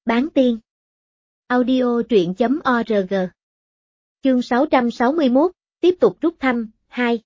Bán tiên. Audio truyện.org. Chương 661, tiếp tục rút thăm, 2.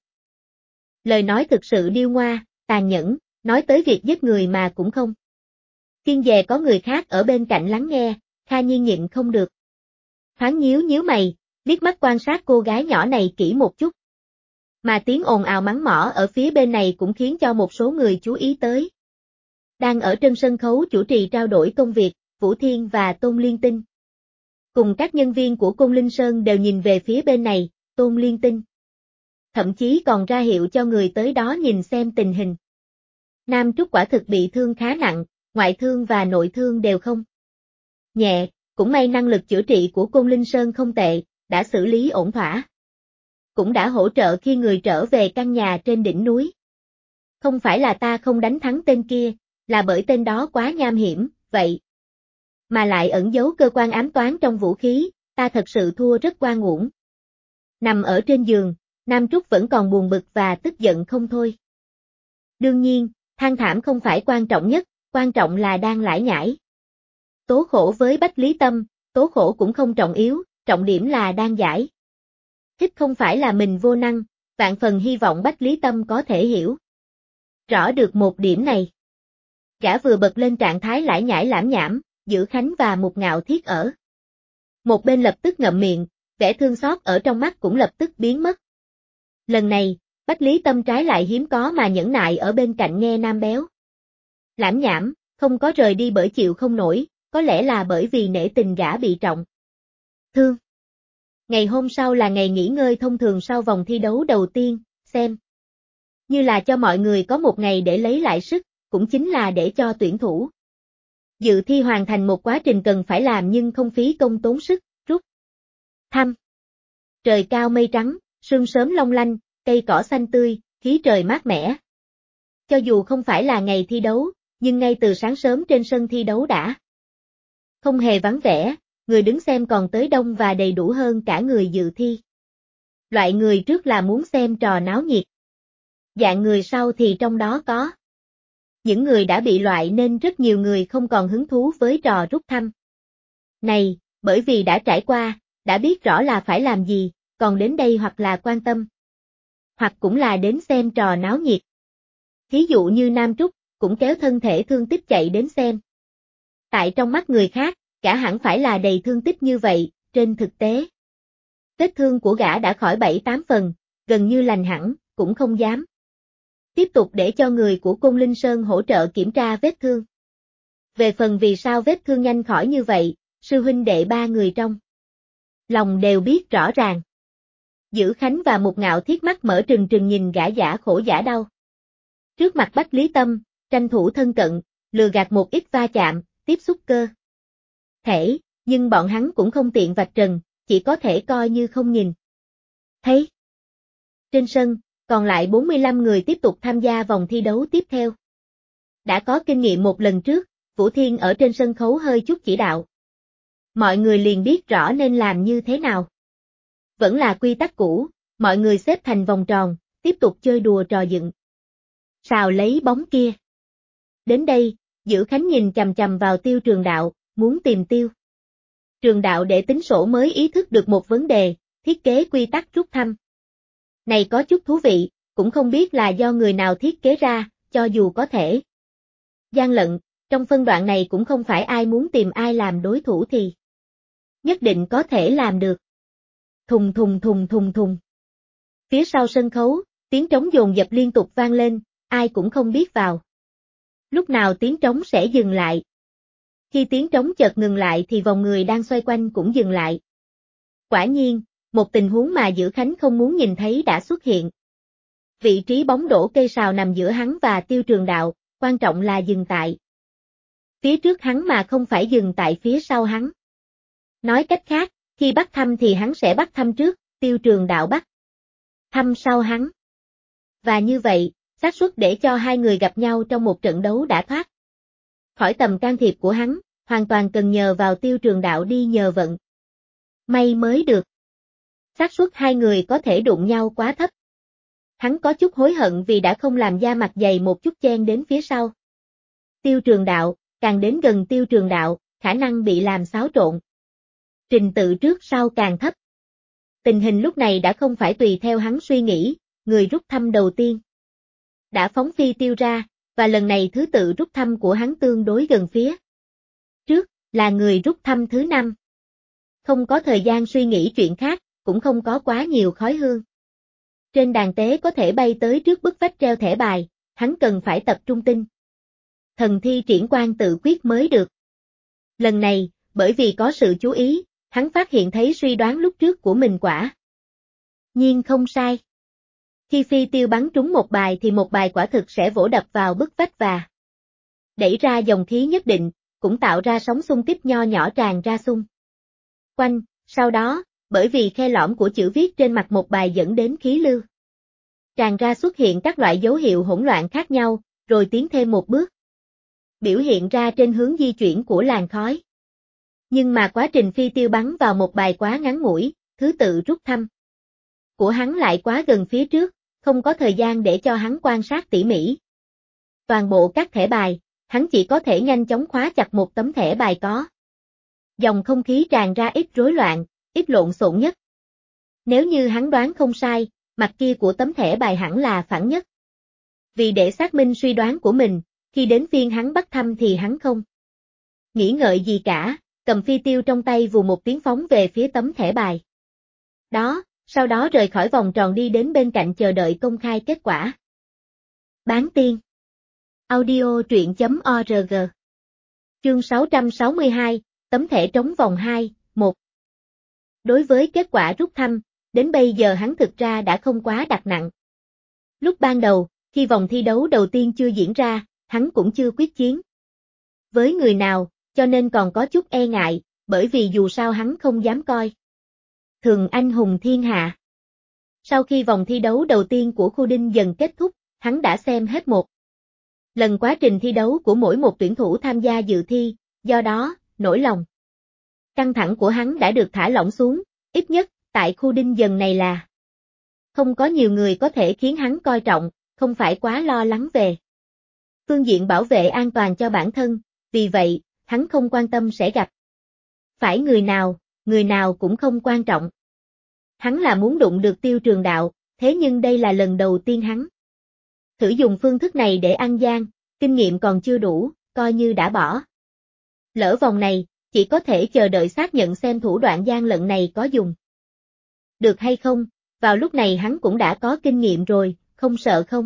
Lời nói thực sự điêu ngoa, tàn nhẫn, nói tới việc giết người mà cũng không kiêng dè có người khác ở bên cạnh lắng nghe, Kha Nhiên nhịn không được. Thoáng nhíu mày, liếc mắt quan sát cô gái nhỏ này kỹ một chút. Mà tiếng ồn ào mắng mỏ ở phía bên này cũng khiến cho một số người chú ý tới. Đang ở trên sân khấu chủ trì trao đổi công việc, Vũ Thiên và Tôn Liên Tinh. Cùng các nhân viên của Côn Linh Sơn đều nhìn về phía bên này, Tôn Liên Tinh. Thậm chí còn ra hiệu cho người tới đó nhìn xem tình hình. Nam Trúc quả thực bị thương khá nặng, ngoại thương và nội thương đều không nhẹ, cũng may năng lực chữa trị của Côn Linh Sơn không tệ, đã xử lý ổn thỏa. Cũng đã hỗ trợ khi người trở về căn nhà trên đỉnh núi. Không phải là ta không đánh thắng tên kia, là bởi tên đó quá nham hiểm, vậy mà lại ẩn giấu cơ quan ám toán trong vũ khí, ta thật sự thua rất oan uổng. Nằm ở trên giường, Nam Trúc vẫn còn buồn bực và tức giận không thôi. Đương nhiên, than thảm không phải quan trọng nhất, quan trọng là đang lải nhải. Tố khổ với Bách Lý Tâm, tố khổ cũng không trọng yếu, trọng điểm là đang giải. Thích không phải là mình vô năng, vạn phần hy vọng Bách Lý Tâm có thể hiểu rõ được một điểm này. Gã vừa bật lên trạng thái lải nhải lãm nhảm, Dữ Khánh và Mục Ngạo Thiết ở một bên lập tức ngậm miệng, vẻ thương xót ở trong mắt cũng lập tức biến mất. Lần này, Bách Lý Tâm trái lại hiếm có mà nhẫn nại ở bên cạnh nghe Nam Béo lãm nhảm, không có rời đi bởi chịu không nổi, có lẽ là bởi vì nể tình gã bị trọng thương. Ngày hôm sau là ngày nghỉ ngơi thông thường sau vòng thi đấu đầu tiên, xem như là cho mọi người có một ngày để lấy lại sức, cũng chính là để cho tuyển thủ dự thi hoàn thành một quá trình cần phải làm nhưng không phí công tốn sức, rút thăm. Trời cao mây trắng, sương sớm long lanh, cây cỏ xanh tươi, khí trời mát mẻ. Cho dù không phải là ngày thi đấu, nhưng ngay từ sáng sớm trên sân thi đấu đã không hề vắng vẻ, người đứng xem còn tới đông và đầy đủ hơn cả người dự thi. Loại người trước là muốn xem trò náo nhiệt. Dạng người sau thì trong đó có những người đã bị loại nên rất nhiều người không còn hứng thú với trò rút thăm này, bởi vì đã trải qua, đã biết rõ là phải làm gì, còn đến đây hoặc là quan tâm, hoặc cũng là đến xem trò náo nhiệt. Thí dụ như Nam Trúc, cũng kéo thân thể thương tích chạy đến xem. Tại trong mắt người khác, gã hẳn phải là đầy thương tích như vậy, trên thực tế. Vết thương của gã đã khỏi 7-8 phần, gần như lành hẳn, cũng không dám tiếp tục để cho người của Côn Linh Sơn hỗ trợ kiểm tra vết thương. Về phần vì sao vết thương nhanh khỏi như vậy, sư huynh đệ ba người trong lòng đều biết rõ ràng. Dữ Khánh và Mục Ngạo Thiết mắt mở trừng trừng nhìn gã giả khổ giả đau. Trước mặt Bách Lý Tâm, tranh thủ thân cận, lừa gạt một ít va chạm, tiếp xúc cơ thể, nhưng bọn hắn cũng không tiện vạch trần, chỉ có thể coi như không nhìn thấy. Trên sân, còn lại 45 người tiếp tục tham gia vòng thi đấu tiếp theo. Đã có kinh nghiệm một lần trước, Vũ Thiên ở trên sân khấu hơi chút chỉ đạo. Mọi người liền biết rõ nên làm như thế nào. Vẫn là quy tắc cũ, mọi người xếp thành vòng tròn, tiếp tục chơi đùa trò dựng sào lấy bóng kia. Đến đây, Dữ Khánh nhìn chằm chằm vào Tiêu Trường Đạo, muốn tìm Tiêu Trường Đạo để tính sổ mới ý thức được một vấn đề, thiết kế quy tắc rút thăm này có chút thú vị, cũng không biết là do người nào thiết kế ra, cho dù có thể gian lận, trong phân đoạn này cũng không phải ai muốn tìm ai làm đối thủ thì nhất định có thể làm được. Thùng thùng thùng thùng thùng. Phía sau sân khấu, tiếng trống dồn dập liên tục vang lên, ai cũng không biết vào lúc nào tiếng trống sẽ dừng lại. Khi tiếng trống chợt ngừng lại thì vòng người đang xoay quanh cũng dừng lại. Quả nhiên, một tình huống mà Dữ Khánh không muốn nhìn thấy đã xuất hiện. Vị trí bóng đổ cây sào nằm giữa hắn và Tiêu Trường Đạo, quan trọng là dừng tại phía trước hắn mà không phải dừng tại phía sau hắn. Nói cách khác, khi bắt thăm thì hắn sẽ bắt thăm trước, Tiêu Trường Đạo bắt thăm sau hắn. Và như vậy, xác suất để cho hai người gặp nhau trong một trận đấu đã thoát khỏi tầm can thiệp của hắn, hoàn toàn cần nhờ vào Tiêu Trường Đạo đi nhờ vận may mới được. Xác suất hai người có thể đụng nhau quá thấp. Hắn có chút hối hận vì đã không làm da mặt dày một chút chen đến phía sau Tiêu Trường Đạo, càng đến gần Tiêu Trường Đạo, khả năng bị làm xáo trộn. Trình tự trước sau càng thấp. Tình hình lúc này đã không phải tùy theo hắn suy nghĩ, người rút thăm đầu tiên đã phóng phi tiêu ra, và lần này thứ tự rút thăm của hắn tương đối gần phía trước, là người rút thăm thứ 5. Không có thời gian suy nghĩ chuyện khác, cũng không có quá nhiều khói hương. Trên đàn tế có thể bay tới trước bức vách treo thẻ bài, hắn cần phải tập trung tinh thần thi triển quan tự quyết mới được. Lần này, bởi vì có sự chú ý, hắn phát hiện thấy suy đoán lúc trước của mình quả nhiên không sai. Khi phi tiêu bắn trúng một bài thì một bài quả thực sẽ vỗ đập vào bức vách và đẩy ra dòng khí nhất định, cũng tạo ra sóng xung kích nho nhỏ tràn ra xung quanh. Sau đó, bởi vì khe lõm của chữ viết trên mặt một bài dẫn đến khí lưu tràn ra xuất hiện các loại dấu hiệu hỗn loạn khác nhau, rồi tiến thêm một bước, biểu hiện ra trên hướng di chuyển của làn khói. Nhưng mà quá trình phi tiêu bắn vào một bài quá ngắn ngủi, thứ tự rút thăm của hắn lại quá gần phía trước, không có thời gian để cho hắn quan sát tỉ mỉ toàn bộ các thẻ bài, hắn chỉ có thể nhanh chóng khóa chặt một tấm thẻ bài có dòng không khí tràn ra ít rối loạn, ít lộn xộn nhất. Nếu như hắn đoán không sai, mặt kia của tấm thẻ bài hẳn là phẳng nhất. Vì để xác minh suy đoán của mình, khi đến phiên hắn bắt thăm thì hắn không nghĩ ngợi gì cả, cầm phi tiêu trong tay vù một tiếng phóng về phía tấm thẻ bài đó, sau đó rời khỏi vòng tròn đi đến bên cạnh chờ đợi công khai kết quả. Bán tiên. Audio truyện.org. Chương 662, tấm thẻ trống vòng 2, 1. Đối với kết quả rút thăm, đến bây giờ hắn thực ra đã không quá đặt nặng. Lúc ban đầu, khi vòng thi đấu đầu tiên chưa diễn ra, hắn cũng chưa quyết chiến với người nào, cho nên còn có chút e ngại, bởi vì dù sao hắn không dám coi thường anh hùng thiên hạ. Sau khi vòng thi đấu đầu tiên của khu đinh dần kết thúc, hắn đã xem hết một lần quá trình thi đấu của mỗi một tuyển thủ tham gia dự thi, do đó, nỗi lòng căng thẳng của hắn đã được thả lỏng xuống, ít nhất, tại khu đinh dần này là không có nhiều người có thể khiến hắn coi trọng, không phải quá lo lắng về phương diện bảo vệ an toàn cho bản thân, vì vậy, hắn không quan tâm sẽ gặp phải người nào cũng không quan trọng. Hắn là muốn đụng được Tiêu Trường Đạo, thế nhưng đây là lần đầu tiên hắn thử dùng phương thức này để ăn gian, kinh nghiệm còn chưa đủ, coi như đã bỏ lỡ vòng này, chỉ có thể chờ đợi xác nhận xem thủ đoạn gian lận này có dùng được hay không, vào lúc này hắn cũng đã có kinh nghiệm rồi, không sợ không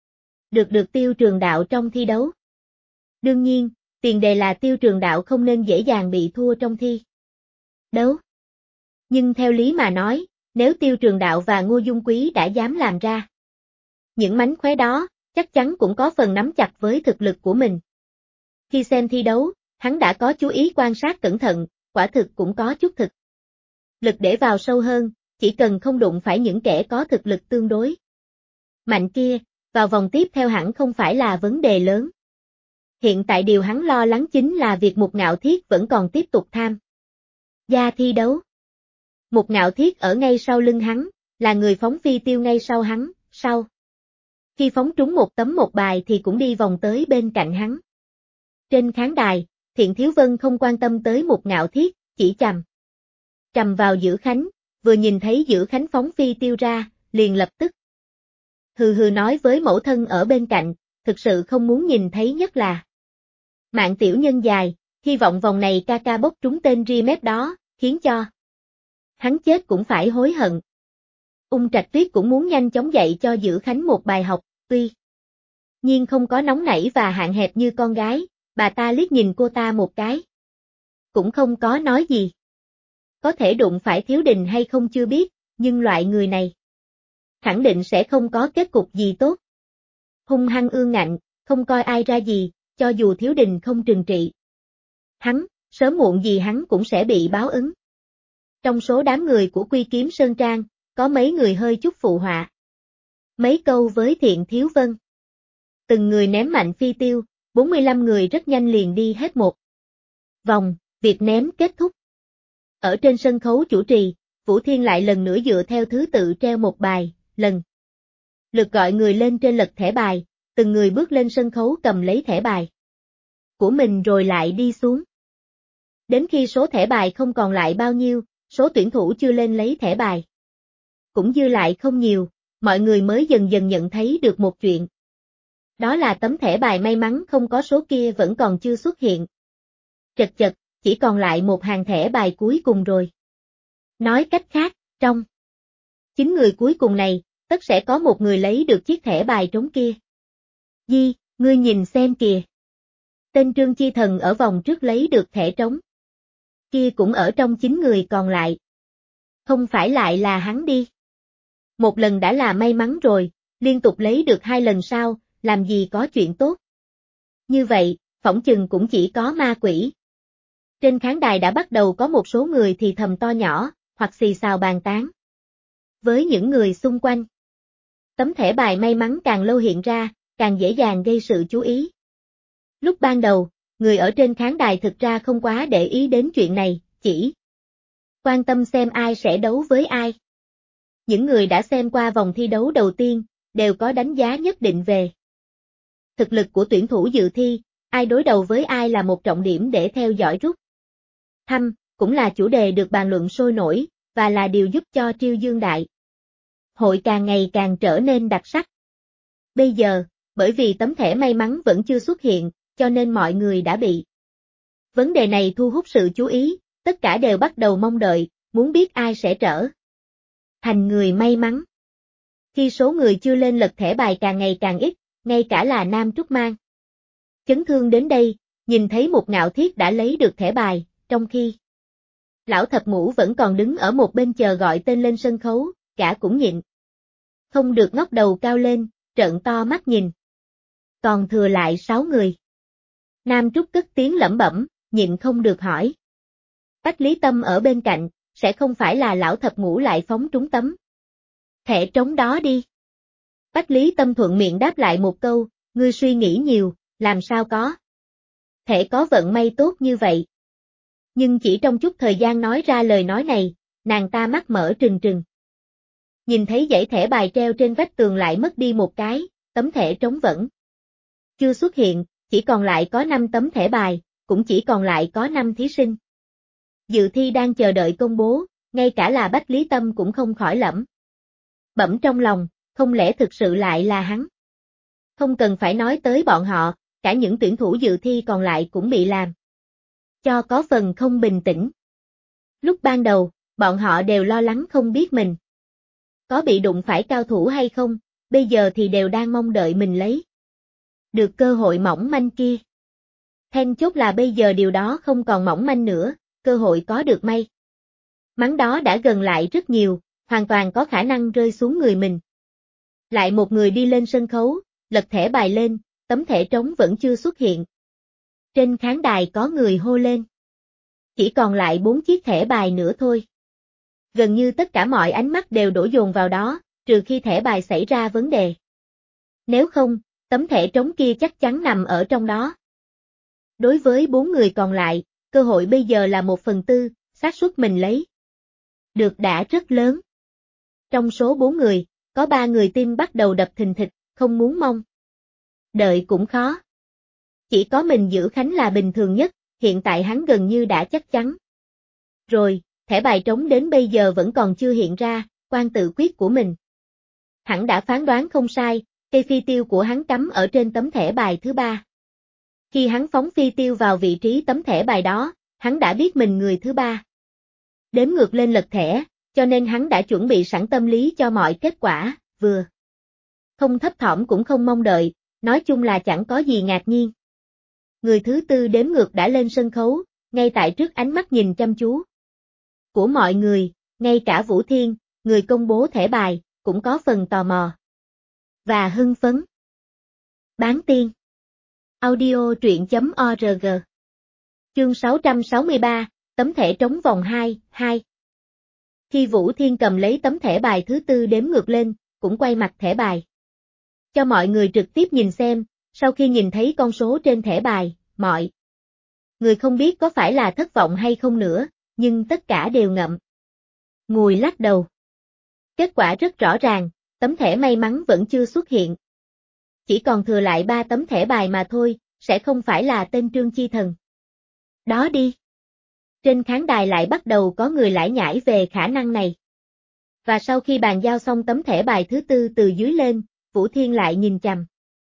được Tiêu Trường Đạo trong thi đấu. Đương nhiên, tiền đề là Tiêu Trường Đạo không nên dễ dàng bị thua trong thi đấu. Nhưng theo lý mà nói, nếu Tiêu Trường Đạo và Ngô Dung Quý đã dám làm ra những mánh khóe đó, chắc chắn cũng có phần nắm chặt với thực lực của mình. Khi xem thi đấu, hắn đã có chú ý quan sát cẩn thận, quả thực cũng có chút thực lực để vào sâu hơn, chỉ cần không đụng phải những kẻ có thực lực tương đối mạnh kia, vào vòng tiếp theo hẳn không phải là vấn đề lớn. Hiện tại điều hắn lo lắng chính là việc Mục Ngạo Thiết vẫn còn tiếp tục tham gia thi đấu. Mục Ngạo Thiết ở ngay sau lưng hắn, là người phóng phi tiêu ngay sau hắn, sau khi phóng trúng một tấm một bài thì cũng đi vòng tới bên cạnh hắn. Trên khán đài, Thiện Thiếu Vân không quan tâm tới Mục Ngạo Thiết, chỉ chằm vào Dữ Khánh, vừa nhìn thấy Dữ Khánh phóng phi tiêu ra, liền lập tức hừ hừ nói với mẫu thân ở bên cạnh, thực sự không muốn nhìn thấy nhất là mạng tiểu nhân dài, hy vọng vòng này ca ca bốc trúng tên Rimet đó, khiến cho hắn chết cũng phải hối hận. Ung Trạch Tuyết cũng muốn nhanh chóng dạy cho Dữ Khánh một bài học, tuy nhiên không có nóng nảy và hạn hẹp như con gái, bà ta liếc nhìn cô ta một cái, cũng không có nói gì. Có thể đụng phải Thiếu Đình hay không chưa biết, nhưng loại người này khẳng định sẽ không có kết cục gì tốt. Hung hăng ương ngạnh, không coi ai ra gì, cho dù Thiếu Đình không trừng trị hắn, sớm muộn gì hắn cũng sẽ bị báo ứng. Trong số đám người của Quy Kiếm Sơn Trang, có mấy người hơi chút phụ họa mấy câu với Thiện Thiếu Vân. Từng người ném mạnh phi tiêu, 45 người rất nhanh liền đi hết một vòng, việc ném kết thúc. Ở trên sân khấu chủ trì, Vũ Thiên lại lần nữa dựa theo thứ tự treo một bài, lần lượt gọi người lên trên lật thẻ bài, từng người bước lên sân khấu cầm lấy thẻ bài của mình rồi lại đi xuống. Đến khi số thẻ bài không còn lại bao nhiêu, số tuyển thủ chưa lên lấy thẻ bài cũng dư lại không nhiều, mọi người mới dần dần nhận thấy được một chuyện. Đó là tấm thẻ bài may mắn không có số kia vẫn còn chưa xuất hiện. Chật chật, chỉ còn lại một hàng thẻ bài cuối cùng rồi. Nói cách khác, trong 9 người cuối cùng này, tất sẽ có một người lấy được chiếc thẻ bài trống kia. Di, ngươi nhìn xem kìa. Tên Trương Chi Thần ở vòng trước lấy được thẻ trống. Kia cũng ở trong 9 người còn lại. Không phải lại là hắn đi. Một lần đã là may mắn rồi, liên tục lấy được 2 lần sau, làm gì có chuyện tốt. Như vậy, phỏng chừng cũng chỉ có ma quỷ. Trên khán đài đã bắt đầu có một số người thì thầm to nhỏ, hoặc xì xào bàn tán. Với những người xung quanh, tấm thẻ bài may mắn càng lâu hiện ra, càng dễ dàng gây sự chú ý. Lúc ban đầu, người ở trên khán đài thực ra không quá để ý đến chuyện này, chỉ quan tâm xem ai sẽ đấu với ai. Những người đã xem qua vòng thi đấu đầu tiên, đều có đánh giá nhất định về thực lực của tuyển thủ dự thi, ai đối đầu với ai là một trọng điểm để theo dõi rút thăm, cũng là chủ đề được bàn luận sôi nổi, và là điều giúp cho Triêu Dương Đại hội càng ngày càng trở nên đặc sắc. Bây giờ, bởi vì tấm thẻ may mắn vẫn chưa xuất hiện, cho nên mọi người đã bị vấn đề này thu hút sự chú ý, tất cả đều bắt đầu mong đợi, muốn biết ai sẽ trở thành người may mắn. Khi số người chưa lên lật thẻ bài càng ngày càng ít, ngay cả là Nam Trúc Mang chấn thương đến đây, nhìn thấy một Ngạo Thiết đã lấy được thẻ bài, trong khi Lão Thập Ngũ vẫn còn đứng ở một bên chờ gọi tên lên sân khấu, cả cũng nhịn không được ngóc đầu cao lên, trợn to mắt nhìn. Còn thừa lại 6 người. Nam Trúc cất tiếng lẩm bẩm, nhịn không được hỏi. Bách Lý Tâm ở bên cạnh, sẽ không phải là Lão Thập Ngũ lại phóng trúng tấm thẻ trống đó đi. Bách Lý Tâm thuận miệng đáp lại một câu, ngươi suy nghĩ nhiều, làm sao có thể có vận may tốt như vậy. Nhưng chỉ trong chút thời gian nói ra lời nói này, nàng ta mắt mở trừng trừng. Nhìn thấy dãy thẻ bài treo trên vách tường lại mất đi một cái, tấm thẻ trống vẫn chưa xuất hiện, chỉ còn lại có 5 tấm thẻ bài, cũng chỉ còn lại có 5 thí sinh. Dự thi đang chờ đợi công bố, ngay cả là Bách Lý Tâm cũng không khỏi lẩm bẩm trong lòng, không lẽ thực sự lại là hắn? Không cần phải nói tới bọn họ, cả những tuyển thủ dự thi còn lại cũng bị làm cho có phần không bình tĩnh. Lúc ban đầu, bọn họ đều lo lắng không biết mình có bị đụng phải cao thủ hay không, bây giờ thì đều đang mong đợi mình lấy được cơ hội mỏng manh kia. Then chốt là bây giờ điều đó không còn mỏng manh nữa, cơ hội có được may mắn đó đã gần lại rất nhiều, hoàn toàn có khả năng rơi xuống người mình. Lại một người đi lên sân khấu, lật thẻ bài lên, tấm thẻ trống vẫn chưa xuất hiện. Trên khán đài có người hô lên. Chỉ còn lại 4 chiếc thẻ bài nữa thôi. Gần như tất cả mọi ánh mắt đều đổ dồn vào đó, trừ khi thẻ bài xảy ra vấn đề. Nếu không, tấm thẻ trống kia chắc chắn nằm ở trong đó. Đối với 4 người còn lại, cơ hội bây giờ là 1/4, xác suất mình lấy được đã rất lớn. Trong số 4 người, có 3 người tim bắt đầu đập thình thịch, không muốn mong đợi cũng khó. Chỉ có mình giữ Khánh là bình thường nhất, hiện tại hắn gần như đã chắc chắn. Rồi, thẻ bài trống đến bây giờ vẫn còn chưa hiện ra, quan tự quyết của mình. Hắn đã phán đoán không sai, cây phi tiêu của hắn cắm ở trên tấm thẻ bài thứ 3. Khi hắn phóng phi tiêu vào vị trí tấm thẻ bài đó, hắn đã biết mình người thứ 3. Đếm ngược lên lật thẻ, cho nên hắn đã chuẩn bị sẵn tâm lý cho mọi kết quả, vừa không thấp thỏm cũng không mong đợi, nói chung là chẳng có gì ngạc nhiên. Người thứ 4 đếm ngược đã lên sân khấu, ngay tại trước ánh mắt nhìn chăm chú của mọi người, ngay cả Vũ Thiên, người công bố thẻ bài, cũng có phần tò mò và hưng phấn. Bán tiên audio truyện.org Chương 663, tấm thẻ trống vòng 2, 2. Khi Vũ Thiên cầm lấy tấm thẻ bài thứ 4 đếm ngược lên, cũng quay mặt thẻ bài cho mọi người trực tiếp nhìn xem, sau khi nhìn thấy con số trên thẻ bài, mọi người không biết có phải là thất vọng hay không nữa, nhưng tất cả đều ngậm ngùi lắc đầu. Kết quả rất rõ ràng, tấm thẻ may mắn vẫn chưa xuất hiện. Chỉ còn thừa lại 3 tấm thẻ bài mà thôi, sẽ không phải là tên Trương Chi Thần đó đi. Trên khán đài lại bắt đầu có người lải nhải về khả năng này. Và sau khi bàn giao xong tấm thẻ bài thứ tư từ dưới lên, Vũ Thiên lại nhìn chằm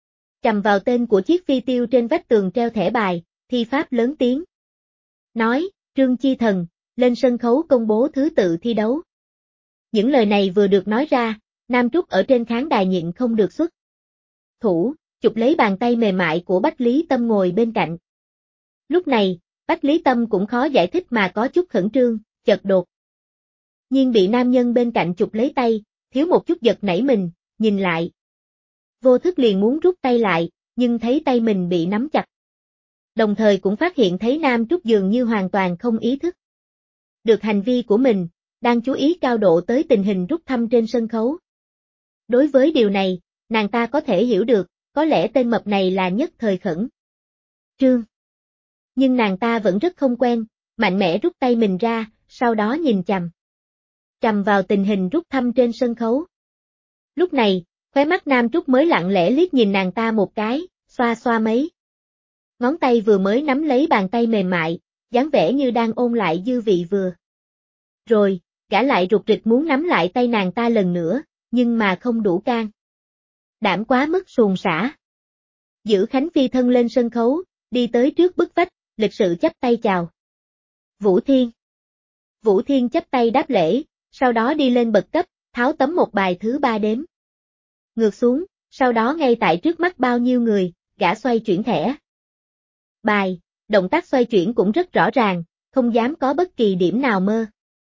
vào tên của chiếc phi tiêu trên vách tường treo thẻ bài, thi pháp lớn tiếng. Nói, Trương Chi Thần, lên sân khấu công bố thứ tự thi đấu. Những lời này vừa được nói ra, Nam Trúc ở trên khán đài nhịn không được xuất thủ, chụp lấy bàn tay mềm mại của Bách Lý Tâm ngồi bên cạnh. Lúc này, Bách Lý Tâm cũng khó giải thích mà có chút khẩn trương, chợt đột nhiên bị nam nhân bên cạnh chụp lấy tay, thiếu một chút giật nảy mình, nhìn lại. Vô thức liền muốn rút tay lại, nhưng thấy tay mình bị nắm chặt. Đồng thời cũng phát hiện thấy Nam Trúc dường như hoàn toàn không ý thức được hành vi của mình, đang chú ý cao độ tới tình hình rút thăm trên sân khấu. Đối với điều này, nàng ta có thể hiểu được, có lẽ tên mập này là nhất thời khẩn trương. Nhưng nàng ta vẫn rất không quen, mạnh mẽ rút tay mình ra, sau đó nhìn chằm vào tình hình rút thăm trên sân khấu. Lúc này, khóe mắt Nam Trúc mới lặng lẽ liếc nhìn nàng ta một cái, xoa xoa mấy ngón tay vừa mới nắm lấy bàn tay mềm mại, dáng vẻ như đang ôn lại dư vị vừa. Rồi, gã lại rụt rịch muốn nắm lại tay nàng ta lần nữa, nhưng mà không đủ can đảm quá mức suồng sã. Giữ Khánh phi thân lên sân khấu, đi tới trước bức vách, lịch sự chắp tay chào. Vũ Thiên. Vũ Thiên chắp tay đáp lễ, sau đó đi lên bậc cấp, tháo tấm một bài thứ ba đếm ngược xuống, sau đó ngay tại trước mắt bao nhiêu người, gã xoay chuyển thẻ bài, động tác xoay chuyển cũng rất rõ ràng, không dám có bất kỳ điểm nào mơ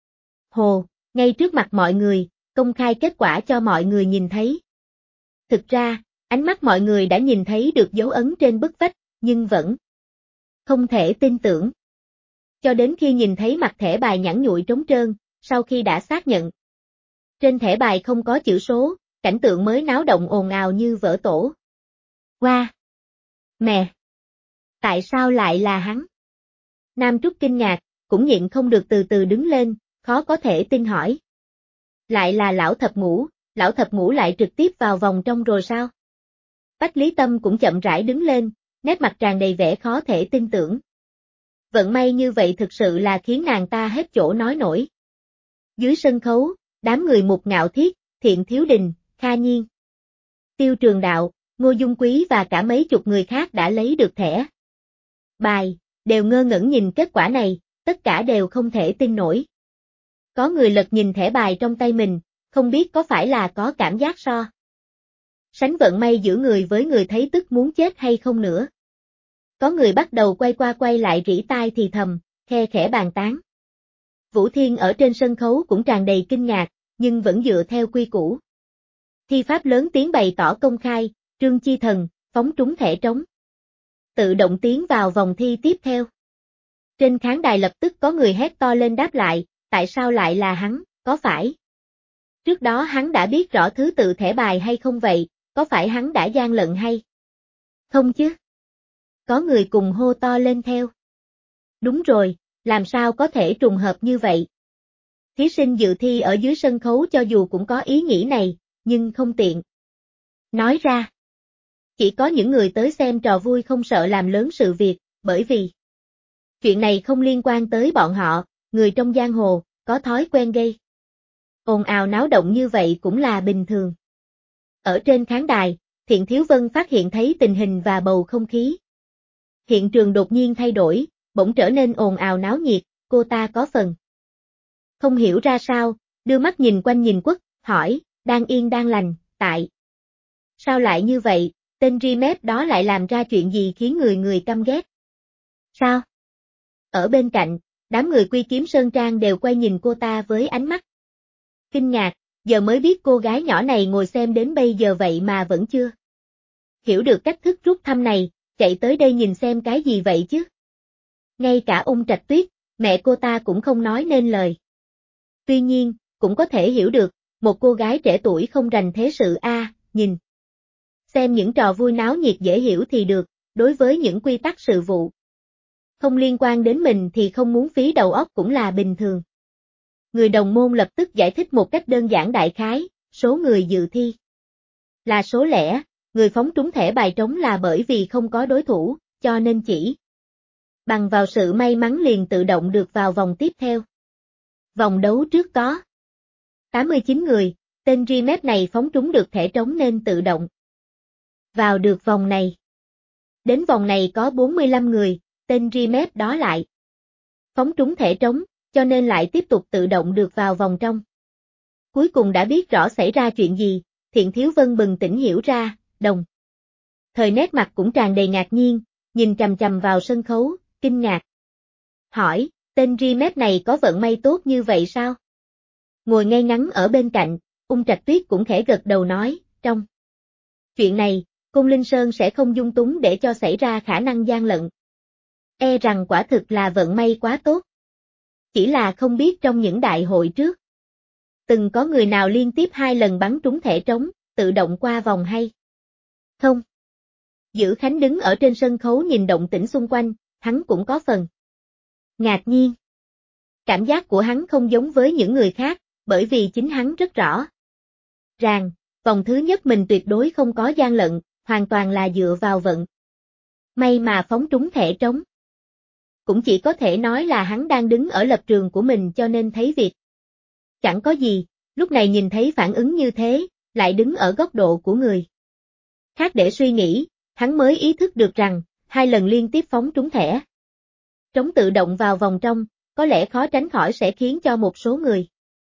hồ, ngay trước mặt mọi người, công khai kết quả cho mọi người nhìn thấy. Thực ra, ánh mắt mọi người đã nhìn thấy được dấu ấn trên bức vách, nhưng vẫn không thể tin tưởng. Cho đến khi nhìn thấy mặt thẻ bài nhẵn nhụi trống trơn, sau khi đã xác nhận trên thẻ bài không có chữ số, cảnh tượng mới náo động ồn ào như vỡ tổ. Wow! Mẹ! Tại sao lại là hắn? Nam Trúc kinh ngạc, cũng nhịn không được từ từ đứng lên, khó có thể tin hỏi. Lại là lão thập ngũ lại trực tiếp vào vòng trong rồi sao? Bách Lý Tâm cũng chậm rãi đứng lên, nét mặt tràn đầy vẻ khó thể tin tưởng. Vận may như vậy thực sự là khiến nàng ta hết chỗ nói nổi. Dưới sân khấu, đám người Mục Ngạo Thiết, Thiện Thiếu Đình, Kha Nhiên, Tiêu Trường Đạo, Ngô Dung Quý và cả mấy chục người khác đã lấy được thẻ bài, đều ngơ ngẩn nhìn kết quả này, tất cả đều không thể tin nổi. Có người lật nhìn thẻ bài trong tay mình, không biết có phải là có cảm giác so sánh vận may giữa người với người thấy tức muốn chết hay không nữa. Có người bắt đầu quay qua quay lại rỉ tai thì thầm, khe khẽ bàn tán. Vũ Thiên ở trên sân khấu cũng tràn đầy kinh ngạc, nhưng vẫn dựa theo quy củ. Thi pháp lớn tiếng bày tỏ công khai, Trương Chi Thần, phóng trúng thẻ trống. Tự động tiến vào vòng thi tiếp theo. Trên khán đài lập tức có người hét to lên đáp lại, tại sao lại là hắn, có phải trước đó hắn đã biết rõ thứ tự thẻ bài hay không vậy, có phải hắn đã gian lận hay không chứ? Có người cùng hô to lên theo. Đúng rồi, làm sao có thể trùng hợp như vậy? Thí sinh dự thi ở dưới sân khấu cho dù cũng có ý nghĩ này, nhưng không tiện nói ra. Chỉ có những người tới xem trò vui không sợ làm lớn sự việc, bởi vì chuyện này không liên quan tới bọn họ, người trong giang hồ, có thói quen gây ồn ào náo động như vậy cũng là bình thường. Ở trên khán đài, Thiện Thiếu Vân phát hiện thấy tình hình và bầu không khí hiện trường đột nhiên thay đổi, bỗng trở nên ồn ào náo nhiệt, cô ta có phần không hiểu ra sao, đưa mắt nhìn quanh nhìn quất, hỏi, đang yên đang lành, tại sao lại như vậy, tên Rimet đó lại làm ra chuyện gì khiến người căm ghét? Sao? Ở bên cạnh, đám người Quy Kiếm Sơn Trang đều quay nhìn cô ta với ánh mắt kinh ngạc, giờ mới biết cô gái nhỏ này ngồi xem đến bây giờ vậy mà vẫn chưa hiểu được cách thức rút thăm này, chạy tới đây nhìn xem cái gì vậy chứ? Ngay cả Ung Trạch Tuyết, mẹ cô ta cũng không nói nên lời. Tuy nhiên, cũng có thể hiểu được, một cô gái trẻ tuổi không rành thế sự nhìn. Xem những trò vui náo nhiệt dễ hiểu thì được, đối với những quy tắc sự vụ không liên quan đến mình thì không muốn phí đầu óc cũng là bình thường. Người đồng môn lập tức giải thích một cách đơn giản đại khái, số người dự thi là số lẻ, người phóng trúng thẻ bài trống là bởi vì không có đối thủ, cho nên chỉ Bằng vào sự may mắn liền tự động được vào vòng tiếp theo. Vòng đấu trước có 89 người, tên Remap này phóng trúng được thẻ trống nên tự động vào được vòng này. Đến vòng này có 45 người, tên Remap đó lại phóng trúng thẻ trống, cho nên lại tiếp tục tự động được vào vòng trong. Cuối cùng đã biết rõ xảy ra chuyện gì, Thiện Thiếu Vân bừng tỉnh hiểu ra, đồng thời nét mặt cũng tràn đầy ngạc nhiên, nhìn chằm chằm vào sân khấu, kinh ngạc. Hỏi, tên Remap này có vận may tốt như vậy sao? Ngồi ngay ngắn ở bên cạnh, Ung Trạch Tuyết cũng khẽ gật đầu nói, trong chuyện này, Côn Linh Sơn sẽ không dung túng để cho xảy ra khả năng gian lận. E rằng quả thực là vận may quá tốt. Chỉ là không biết trong những đại hội trước, từng có người nào liên tiếp 2 lần bắn trúng thẻ trống, tự động qua vòng hay không? Dữ Khánh đứng ở trên sân khấu nhìn động tĩnh xung quanh, hắn cũng có phần ngạc nhiên. Cảm giác của hắn không giống với những người khác, bởi vì chính hắn rất rõ ràng, vòng thứ nhất mình tuyệt đối không có gian lận, hoàn toàn là dựa vào vận may mà phóng trúng thẻ trống. Cũng chỉ có thể nói là hắn đang đứng ở lập trường của mình cho nên thấy việc chẳng có gì, lúc này nhìn thấy phản ứng như thế, lại đứng ở góc độ của người khác để suy nghĩ, hắn mới ý thức được rằng, 2 lần liên tiếp phóng trúng thẻ trống tự động vào vòng trong, có lẽ khó tránh khỏi sẽ khiến cho một số người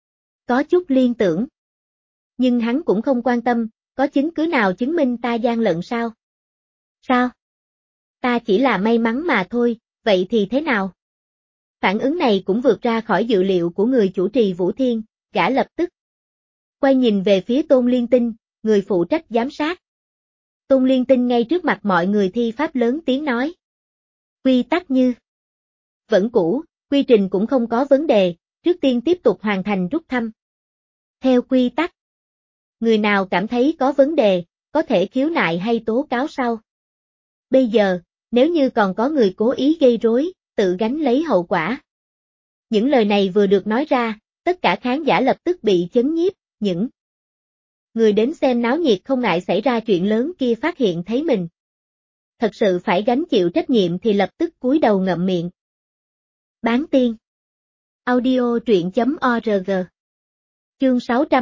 có chút liên tưởng. Nhưng hắn cũng không quan tâm, có chứng cứ nào chứng minh ta gian lận sao? Sao? Ta chỉ là may mắn mà thôi, vậy thì thế nào? Phản ứng này cũng vượt ra khỏi dự liệu của người chủ trì Vũ Thiên, gã lập tức quay nhìn về phía Tôn Liên Tinh, người phụ trách giám sát. Tôn Liên Tinh ngay trước mặt mọi người thi pháp lớn tiếng nói. Quy tắc như vẫn cũ, quy trình cũng không có vấn đề, trước tiên tiếp tục hoàn thành rút thăm. Theo quy tắc, người nào cảm thấy có vấn đề, có thể khiếu nại hay tố cáo sau. Bây giờ, nếu như còn có người cố ý gây rối, tự gánh lấy hậu quả. Những lời này vừa được nói ra, tất cả khán giả lập tức bị chấn nhiếp, những người đến xem náo nhiệt không ngại xảy ra chuyện lớn kia phát hiện thấy mình thật sự phải gánh chịu trách nhiệm thì lập tức cúi đầu ngậm miệng. Bán tiên. Audio truyện.org. Chương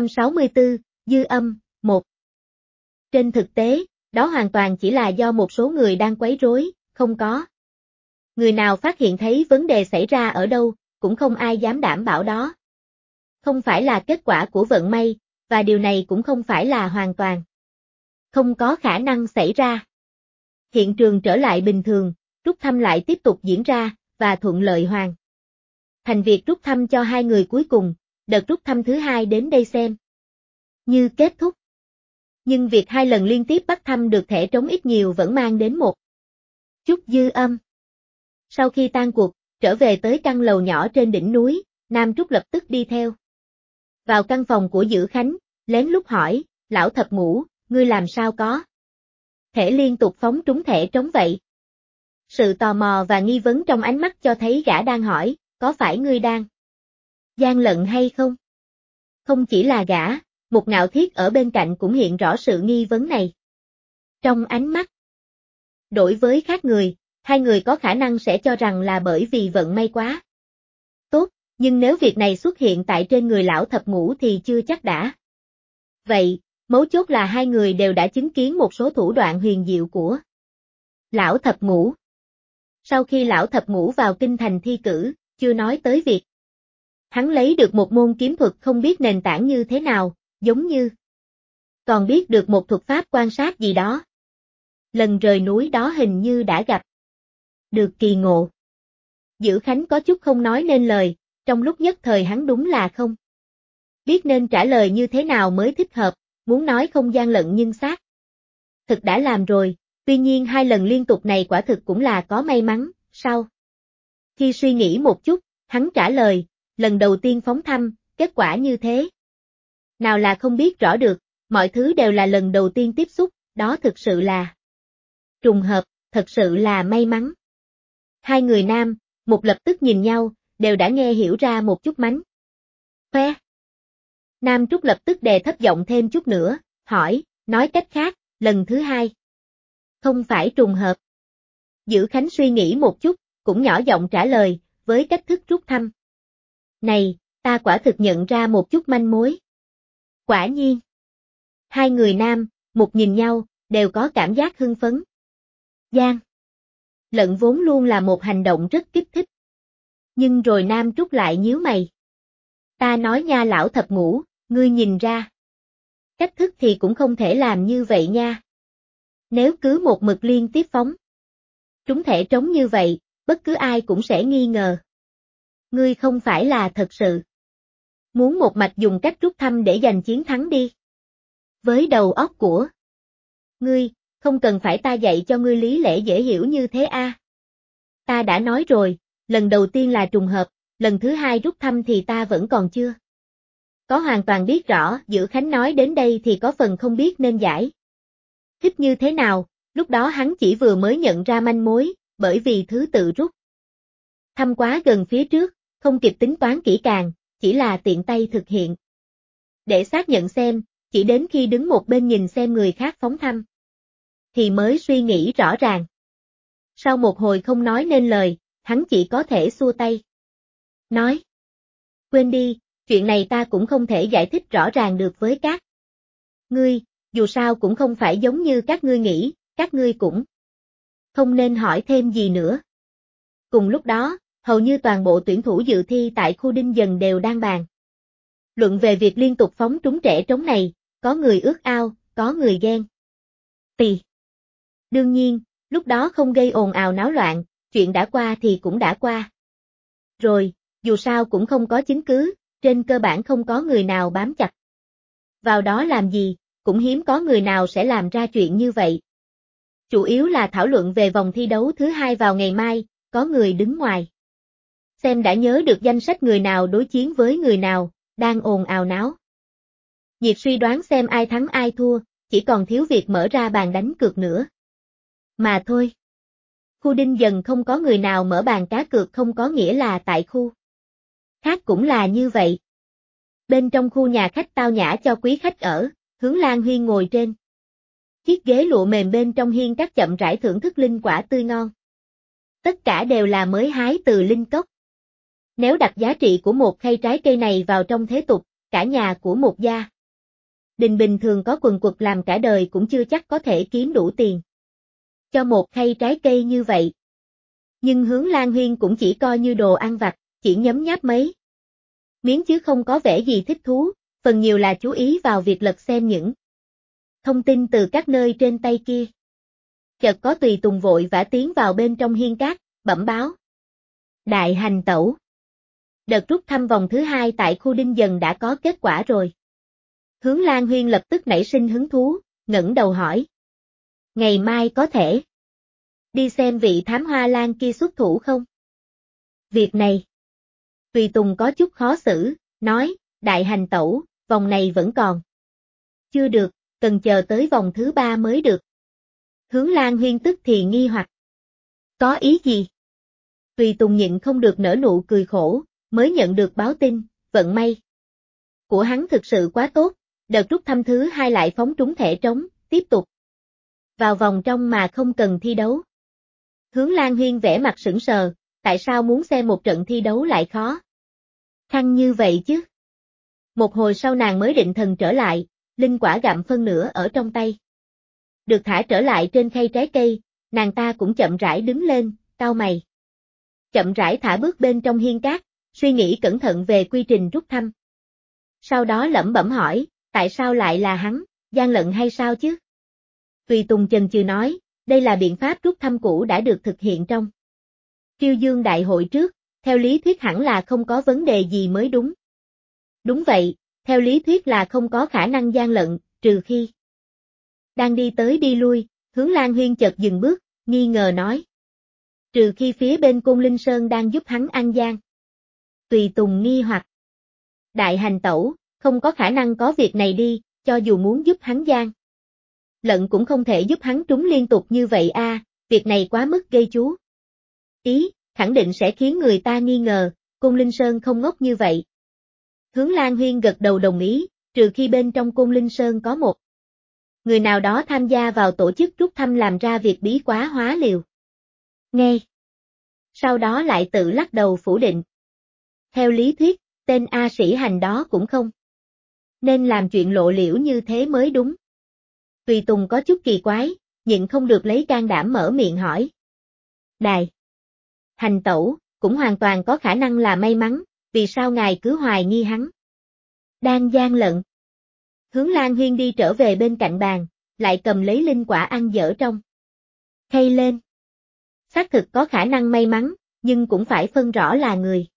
664, Dư âm, 1. Trên thực tế, đó hoàn toàn chỉ là do một số người đang quấy rối, không có người nào phát hiện thấy vấn đề xảy ra ở đâu, cũng không ai dám đảm bảo đó không phải là kết quả của vận may, và điều này cũng không phải là hoàn toàn không có khả năng xảy ra. Hiện trường trở lại bình thường, rút thăm lại tiếp tục diễn ra, và thuận lợi hoàn thành việc rút thăm cho 2 người cuối cùng, đợt rút thăm thứ 2 đến đây xem như kết thúc. Nhưng việc 2 lần liên tiếp bắt thăm được thẻ trống ít nhiều vẫn mang đến một chút dư âm. Sau khi tan cuộc, trở về tới căn lầu nhỏ trên đỉnh núi, Nam Trúc lập tức đi theo vào căn phòng của Dữ Khánh, lén lút hỏi, lão thập ngũ, ngươi làm sao có thể liên tục phóng trúng thẻ trống vậy? Sự tò mò và nghi vấn trong ánh mắt cho thấy gã đang hỏi, có phải ngươi đang gian lận hay không? Không chỉ là gã, Mục Ngạo Thiết ở bên cạnh cũng hiện rõ sự nghi vấn này. Trong ánh mắt, đối với khác người, 2 người có khả năng sẽ cho rằng là bởi vì vận may quá tốt, nhưng nếu việc này xuất hiện tại trên người lão thập ngũ thì chưa chắc đã. Vậy, mấu chốt là 2 người đều đã chứng kiến một số thủ đoạn huyền diệu của lão thập ngũ. Sau khi lão thập ngũ vào kinh thành thi cử, chưa nói tới việc hắn lấy được một môn kiếm thuật không biết nền tảng như thế nào, giống như còn biết được một thuật pháp quan sát gì đó. Lần rời núi đó hình như đã gặp được kỳ ngộ. Dữ Khánh có chút không nói nên lời, trong lúc nhất thời hắn đúng là không biết nên trả lời như thế nào mới thích hợp, muốn nói không gian lận nhưng xác thực đã làm rồi, tuy nhiên 2 lần liên tục này quả thực cũng là có may mắn, sau khi suy nghĩ một chút, hắn trả lời, lần đầu tiên phóng thăm, kết quả như thế. Nào là không biết rõ được, mọi thứ đều là lần đầu tiên tiếp xúc, đó thực sự là trùng hợp, thật sự là may mắn. 2 người nam, một lập tức nhìn nhau, đều đã nghe hiểu ra một chút mánh khoe. Nam Trúc lập tức đề thấp giọng thêm chút nữa, hỏi, nói cách khác, lần thứ 2 không phải trùng hợp. Dữ Khánh suy nghĩ một chút, cũng nhỏ giọng trả lời, với cách thức rút thăm. Này, ta quả thực nhận ra một chút manh mối. Quả nhiên. Hai người nam, một nhìn nhau, đều có cảm giác hưng phấn. Gian lận vốn luôn là một hành động rất kích thích. Nhưng rồi Nam Trúc lại nhíu mày. Ta nói nha lão thập ngũ, ngươi nhìn ra. Cách thức thì cũng không thể làm như vậy nha. Nếu cứ một mực liên tiếp phóng. Trúng thể trống như vậy, bất cứ ai cũng sẽ nghi ngờ. Ngươi không phải là thật sự. Muốn một mạch dùng cách rút thăm để giành chiến thắng đi. Với đầu óc của ngươi, không cần phải ta dạy cho ngươi lý lẽ dễ hiểu như thế a. Ta đã nói rồi, lần đầu tiên là trùng hợp, lần thứ hai rút thăm thì ta vẫn còn chưa có hoàn toàn biết rõ. Giữa Khánh nói đến đây thì có phần không biết nên giải thích như thế nào, lúc đó hắn chỉ vừa mới nhận ra manh mối, bởi vì thứ tự rút thăm quá gần phía trước, không kịp tính toán kỹ càng, chỉ là tiện tay thực hiện. Để xác nhận xem, chỉ đến khi đứng một bên nhìn xem người khác phóng thăm, thì mới suy nghĩ rõ ràng. Sau một hồi không nói nên lời, hắn chỉ có thể xua tay. Nói, quên đi, chuyện này ta cũng không thể giải thích rõ ràng được với các ngươi, dù sao cũng không phải giống như các ngươi nghĩ, các ngươi cũng không nên hỏi thêm gì nữa. Cùng lúc đó, hầu như toàn bộ tuyển thủ dự thi tại khu Đinh Dần đều đang bàn luận về việc liên tục phóng trúng trẻ trống này, có người ước ao, có người ghen tị. Đương nhiên, lúc đó không gây ồn ào náo loạn, chuyện đã qua thì cũng đã qua. Rồi, dù sao cũng không có chứng cứ, trên cơ bản không có người nào bám chặt vào đó làm gì, cũng hiếm có người nào sẽ làm ra chuyện như vậy. Chủ yếu là thảo luận về vòng thi đấu thứ hai vào ngày mai, có người đứng ngoài xem đã nhớ được danh sách người nào đối chiến với người nào, đang ồn ào náo nhiệt suy đoán xem ai thắng ai thua, chỉ còn thiếu việc mở ra bàn đánh cược nữa. Mà thôi. Khu Đinh Dần không có người nào mở bàn cá cược không có nghĩa là tại khu khác cũng là như vậy. Bên trong khu nhà khách tao nhã cho quý khách ở, Hướng Lan Huyên ngồi trên chiếc ghế lụa mềm bên trong hiên các chậm rãi thưởng thức linh quả tươi ngon. Tất cả đều là mới hái từ linh cốc. Nếu đặt giá trị của một khay trái cây này vào trong thế tục, cả nhà của một gia đình bình thường có quần quật làm cả đời cũng chưa chắc có thể kiếm đủ tiền cho một khay trái cây như vậy. Nhưng Hướng Lan Huyên cũng chỉ coi như đồ ăn vặt, chỉ nhấm nháp mấy miếng chứ không có vẻ gì thích thú, phần nhiều là chú ý vào việc lật xem những thông tin từ các nơi trên tay kia. Chợt có tùy tùng vội vã tiến vào bên trong hiên cát, bẩm báo. Đại hành tẩu. Đợt rút thăm vòng thứ hai tại khu Đinh Dần đã có kết quả rồi. Hướng Lan Huyên lập tức nảy sinh hứng thú, ngẩng đầu hỏi. Ngày mai có thể đi xem vị thám hoa lan kia xuất thủ không? Việc này. Tùy Tùng có chút khó xử, nói, đại hành tẩu, vòng này vẫn còn chưa được, cần chờ tới vòng thứ ba mới được. Hướng Lan Huyên tức thì nghi hoặc. Có ý gì? Tùy Tùng nhịn không được nở nụ cười khổ, mới nhận được báo tin, vận may của hắn thực sự quá tốt, đợt rút thăm thứ hai lại phóng trúng thẻ trống, tiếp tục vào vòng trong mà không cần thi đấu. Hướng Lan Huyên vẻ mặt sững sờ, tại sao muốn xem một trận thi đấu lại khó khăn như vậy chứ? Một hồi sau nàng mới định thần trở lại, linh quả gặm phân nửa ở trong tay. Được thả trở lại trên khay trái cây, nàng ta cũng chậm rãi đứng lên, cau mày. Chậm rãi thả bước bên trong hiên cát, suy nghĩ cẩn thận về quy trình rút thăm. Sau đó lẩm bẩm hỏi, tại sao lại là hắn, gian lận hay sao chứ? Tùy Tùng chần chừ nói, đây là biện pháp rút thăm cũ đã được thực hiện trong Triêu Dương Đại hội trước, theo lý thuyết hẳn là không có vấn đề gì mới đúng. Đúng vậy, theo lý thuyết là không có khả năng gian lận, trừ khi đang đi tới đi lui, Hướng Lan Huyên chợt dừng bước, nghi ngờ nói. Trừ khi phía bên Côn Linh Sơn đang giúp hắn ăn gian. Tùy Tùng nghi hoặc. Đại hành tẩu, không có khả năng có việc này đi, cho dù muốn giúp hắn gian lận cũng không thể giúp hắn trúng liên tục như vậy a, việc này quá mức gây chú ý, khẳng định sẽ khiến người ta nghi ngờ, Côn Linh Sơn không ngốc như vậy. Hướng Lan Huyên gật đầu đồng ý, trừ khi bên trong Côn Linh Sơn có một người nào đó tham gia vào tổ chức rút thăm làm ra việc bí quá hóa liều. Nghe sau đó lại tự lắc đầu phủ định. Theo lý thuyết, tên A Sĩ Hành đó cũng không nên làm chuyện lộ liễu như thế mới đúng. Tùy Tùng có chút kỳ quái, nhịn không được lấy can đảm mở miệng hỏi. Đài Hành tẩu, cũng hoàn toàn có khả năng là may mắn, vì sao ngài cứ hoài nghi hắn? Đang gian lận. Hướng Lan Huyên đi trở về bên cạnh bàn, lại cầm lấy linh quả ăn dở trong khay lên. Xác thực có khả năng may mắn, nhưng cũng phải phân rõ là người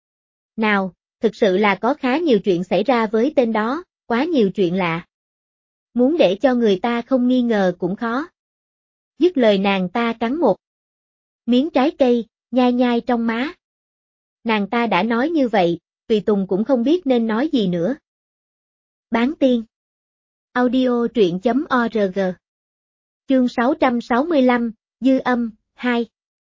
nào, thực sự là có khá nhiều chuyện xảy ra với tên đó, quá nhiều chuyện lạ. Muốn để cho người ta không nghi ngờ cũng khó. Dứt lời nàng ta cắn một miếng trái cây, nhai nhai trong má. Nàng ta đã nói như vậy, Tùy Tùng cũng không biết nên nói gì nữa. Bán tiên. Audio truyện.org. Chương 665, Dư âm, 2.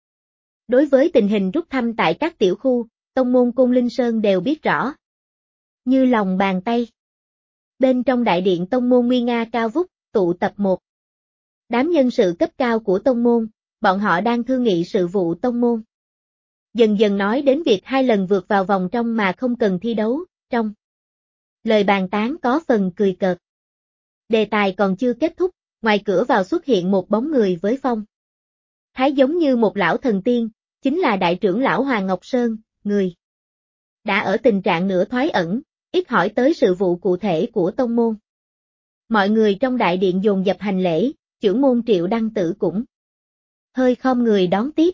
Đối với tình hình rút thăm tại các tiểu khu, tông môn Côn Linh Sơn đều biết rõ. Như lòng bàn tay. Bên trong đại điện tông môn nguy nga cao vút, tụ tập một đám nhân sự cấp cao của tông môn, bọn họ đang thương nghị sự vụ tông môn. Dần dần nói đến việc 2 lần vượt vào vòng trong mà không cần thi đấu, trong lời bàn tán có phần cười cợt. Đề tài còn chưa kết thúc, ngoài cửa vào xuất hiện một bóng người với phong thái giống như một lão thần tiên, chính là đại trưởng lão Hoàng Ngọc Sơn, người đã ở tình trạng nửa thoái ẩn, ít hỏi tới sự vụ cụ thể của tông môn. Mọi người trong đại điện dồn dập hành lễ, trưởng môn Triệu Đăng Tử cũng hơi khom người đón tiếp.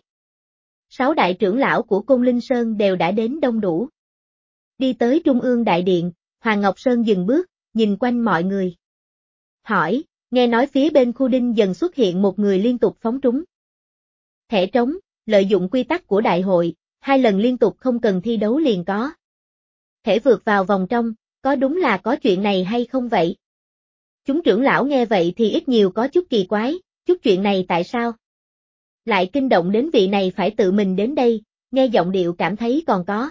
6 đại trưởng lão của Côn Linh Sơn đều đã đến đông đủ. Đi tới trung ương đại điện, Hoàng Ngọc Sơn dừng bước, nhìn quanh mọi người. Hỏi, nghe nói phía bên khu đinh dần xuất hiện một người liên tục phóng trúng thẻ trống, lợi dụng quy tắc của đại hội, 2 lần liên tục không cần thi đấu liền có thể vượt vào vòng trong, có đúng là có chuyện này hay không vậy? Chúng trưởng lão nghe vậy thì ít nhiều có chút kỳ quái, chút chuyện này tại sao lại kinh động đến vị này phải tự mình đến đây, nghe giọng điệu cảm thấy còn có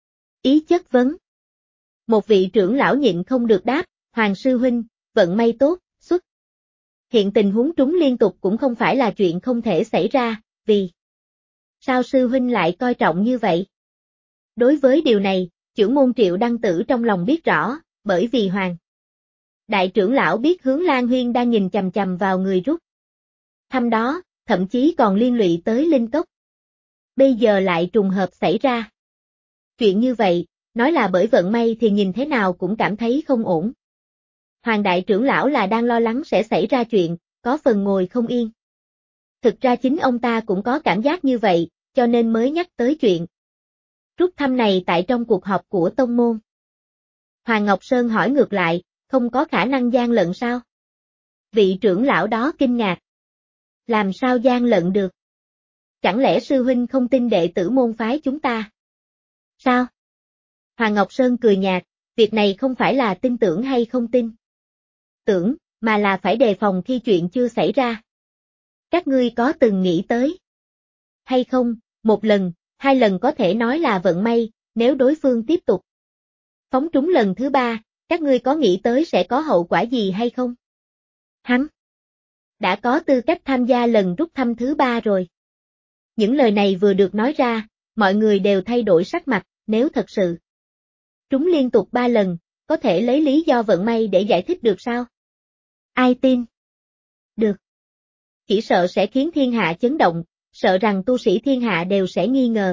ý chất vấn. Một vị trưởng lão nhịn không được đáp, Hoàng sư huynh, vận may tốt, xuất hiện tình huống trúng liên tục cũng không phải là chuyện không thể xảy ra, vì sao sư huynh lại coi trọng như vậy? Đối với điều này, trưởng môn Triệu Đăng Tử trong lòng biết rõ, bởi vì Hoàng đại trưởng lão biết Hướng Lan Huyên đang nhìn chằm chằm vào người rút thăm đó, thậm chí còn liên lụy tới Linh Cốc. Bây giờ lại trùng hợp xảy ra chuyện như vậy, nói là bởi vận may thì nhìn thế nào cũng cảm thấy không ổn. Hoàng đại trưởng lão là đang lo lắng sẽ xảy ra chuyện, có phần ngồi không yên. Thực ra chính ông ta cũng có cảm giác như vậy, cho nên mới nhắc tới chuyện rút thăm này tại trong cuộc họp của tông môn. Hoàng Ngọc Sơn hỏi ngược lại, không có khả năng gian lận sao? Vị trưởng lão đó kinh ngạc. Làm sao gian lận được? Chẳng lẽ sư huynh không tin đệ tử môn phái chúng ta? Sao? Hoàng Ngọc Sơn cười nhạt, việc này không phải là tin tưởng hay không tin tưởng, mà là phải đề phòng khi chuyện chưa xảy ra. Các ngươi có từng nghĩ tới hay không, 1 lần, 2 lần có thể nói là vận may, nếu đối phương tiếp tục phóng trúng lần thứ 3, các ngươi có nghĩ tới sẽ có hậu quả gì hay không? Hắn đã có tư cách tham gia lần rút thăm thứ 3 rồi. Những lời này vừa được nói ra, mọi người đều thay đổi sắc mặt, nếu thật sự trúng liên tục 3 lần, có thể lấy lý do vận may để giải thích được sao? Ai tin? Được. Chỉ sợ sẽ khiến thiên hạ chấn động, sợ rằng tu sĩ thiên hạ đều sẽ nghi ngờ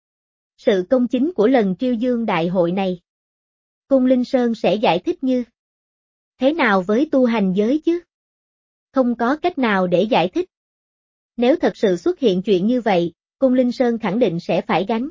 sự công chính của lần triêu dương đại hội này. Cung Linh Sơn sẽ giải thích như thế nào với tu hành giới chứ? Không có cách nào để giải thích. Nếu thật sự xuất hiện chuyện như vậy, Cung Linh Sơn khẳng định sẽ phải gánh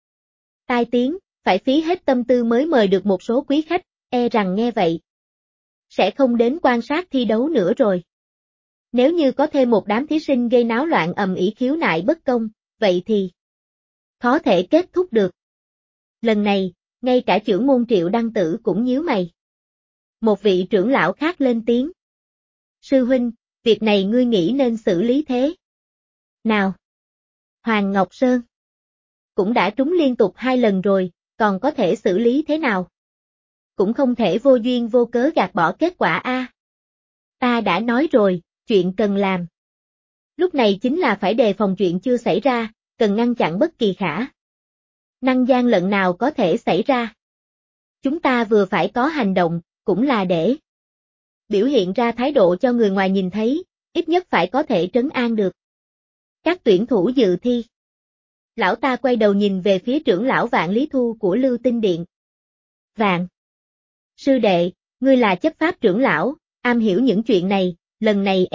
tai tiếng, phải phí hết tâm tư mới mời được một số quý khách, e rằng nghe vậy sẽ không đến quan sát thi đấu nữa rồi. Nếu như có thêm một đám thí sinh gây náo loạn ầm ĩ khiếu nại bất công, vậy thì khó thể kết thúc được. Lần này, ngay cả trưởng môn Triệu Đăng Tử cũng nhíu mày. Một vị trưởng lão khác lên tiếng. Sư huynh, việc này ngươi nghĩ nên xử lý thế nào? Hoàng Ngọc Sơn cũng đã trúng liên tục 2 lần rồi, còn có thể xử lý thế nào? Cũng không thể vô duyên vô cớ gạt bỏ kết quả a. Ta đã nói rồi, chuyện cần làm lúc này chính là phải đề phòng chuyện chưa xảy ra, cần ngăn chặn bất kỳ khả năng gian lận nào có thể xảy ra. Chúng ta vừa phải có hành động, cũng là để biểu hiện ra thái độ cho người ngoài nhìn thấy, ít nhất phải có thể trấn an được các tuyển thủ dự thi. Lão ta quay đầu nhìn về phía trưởng lão Vạn Lý Thu của Lưu Tinh Điện. Vạn sư đệ, ngươi là chấp pháp trưởng lão, am hiểu những chuyện này, lần này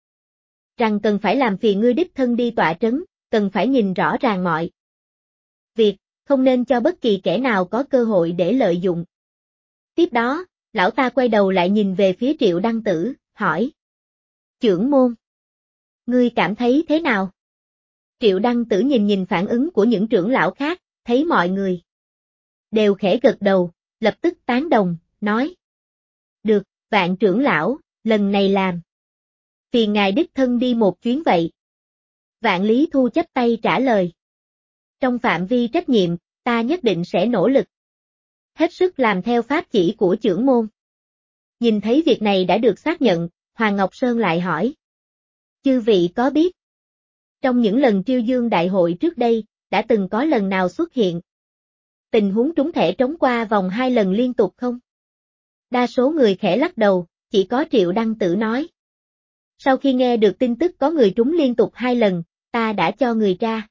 rằng cần phải làm phiền ngươi đích thân đi tọa trấn, cần phải nhìn rõ ràng mọi việc, không nên cho bất kỳ kẻ nào có cơ hội để lợi dụng. Tiếp đó, lão ta quay đầu lại nhìn về phía Triệu Đăng Tử, hỏi. Trưởng môn, ngươi cảm thấy thế nào? Triệu Đăng Tử nhìn phản ứng của những trưởng lão khác, thấy mọi người đều khẽ gật đầu, lập tức tán đồng, nói. Được, Vạn trưởng lão, lần này làm phiền ngài đích thân đi một chuyến vậy. Vạn Lý Thu chắp tay trả lời. Trong phạm vi trách nhiệm, ta nhất định sẽ nỗ lực hết sức làm theo pháp chỉ của trưởng môn. Nhìn thấy việc này đã được xác nhận, Hoàng Ngọc Sơn lại hỏi. Chư vị có biết, trong những lần Triêu Dương đại hội trước đây, đã từng có lần nào xuất hiện tình huống trúng thẻ trống qua vòng 2 lần liên tục không? Đa số người khẽ lắc đầu, chỉ có Triệu Đăng Tử nói. Sau khi nghe được tin tức có người trúng liên tục 2 lần, ta đã cho người tra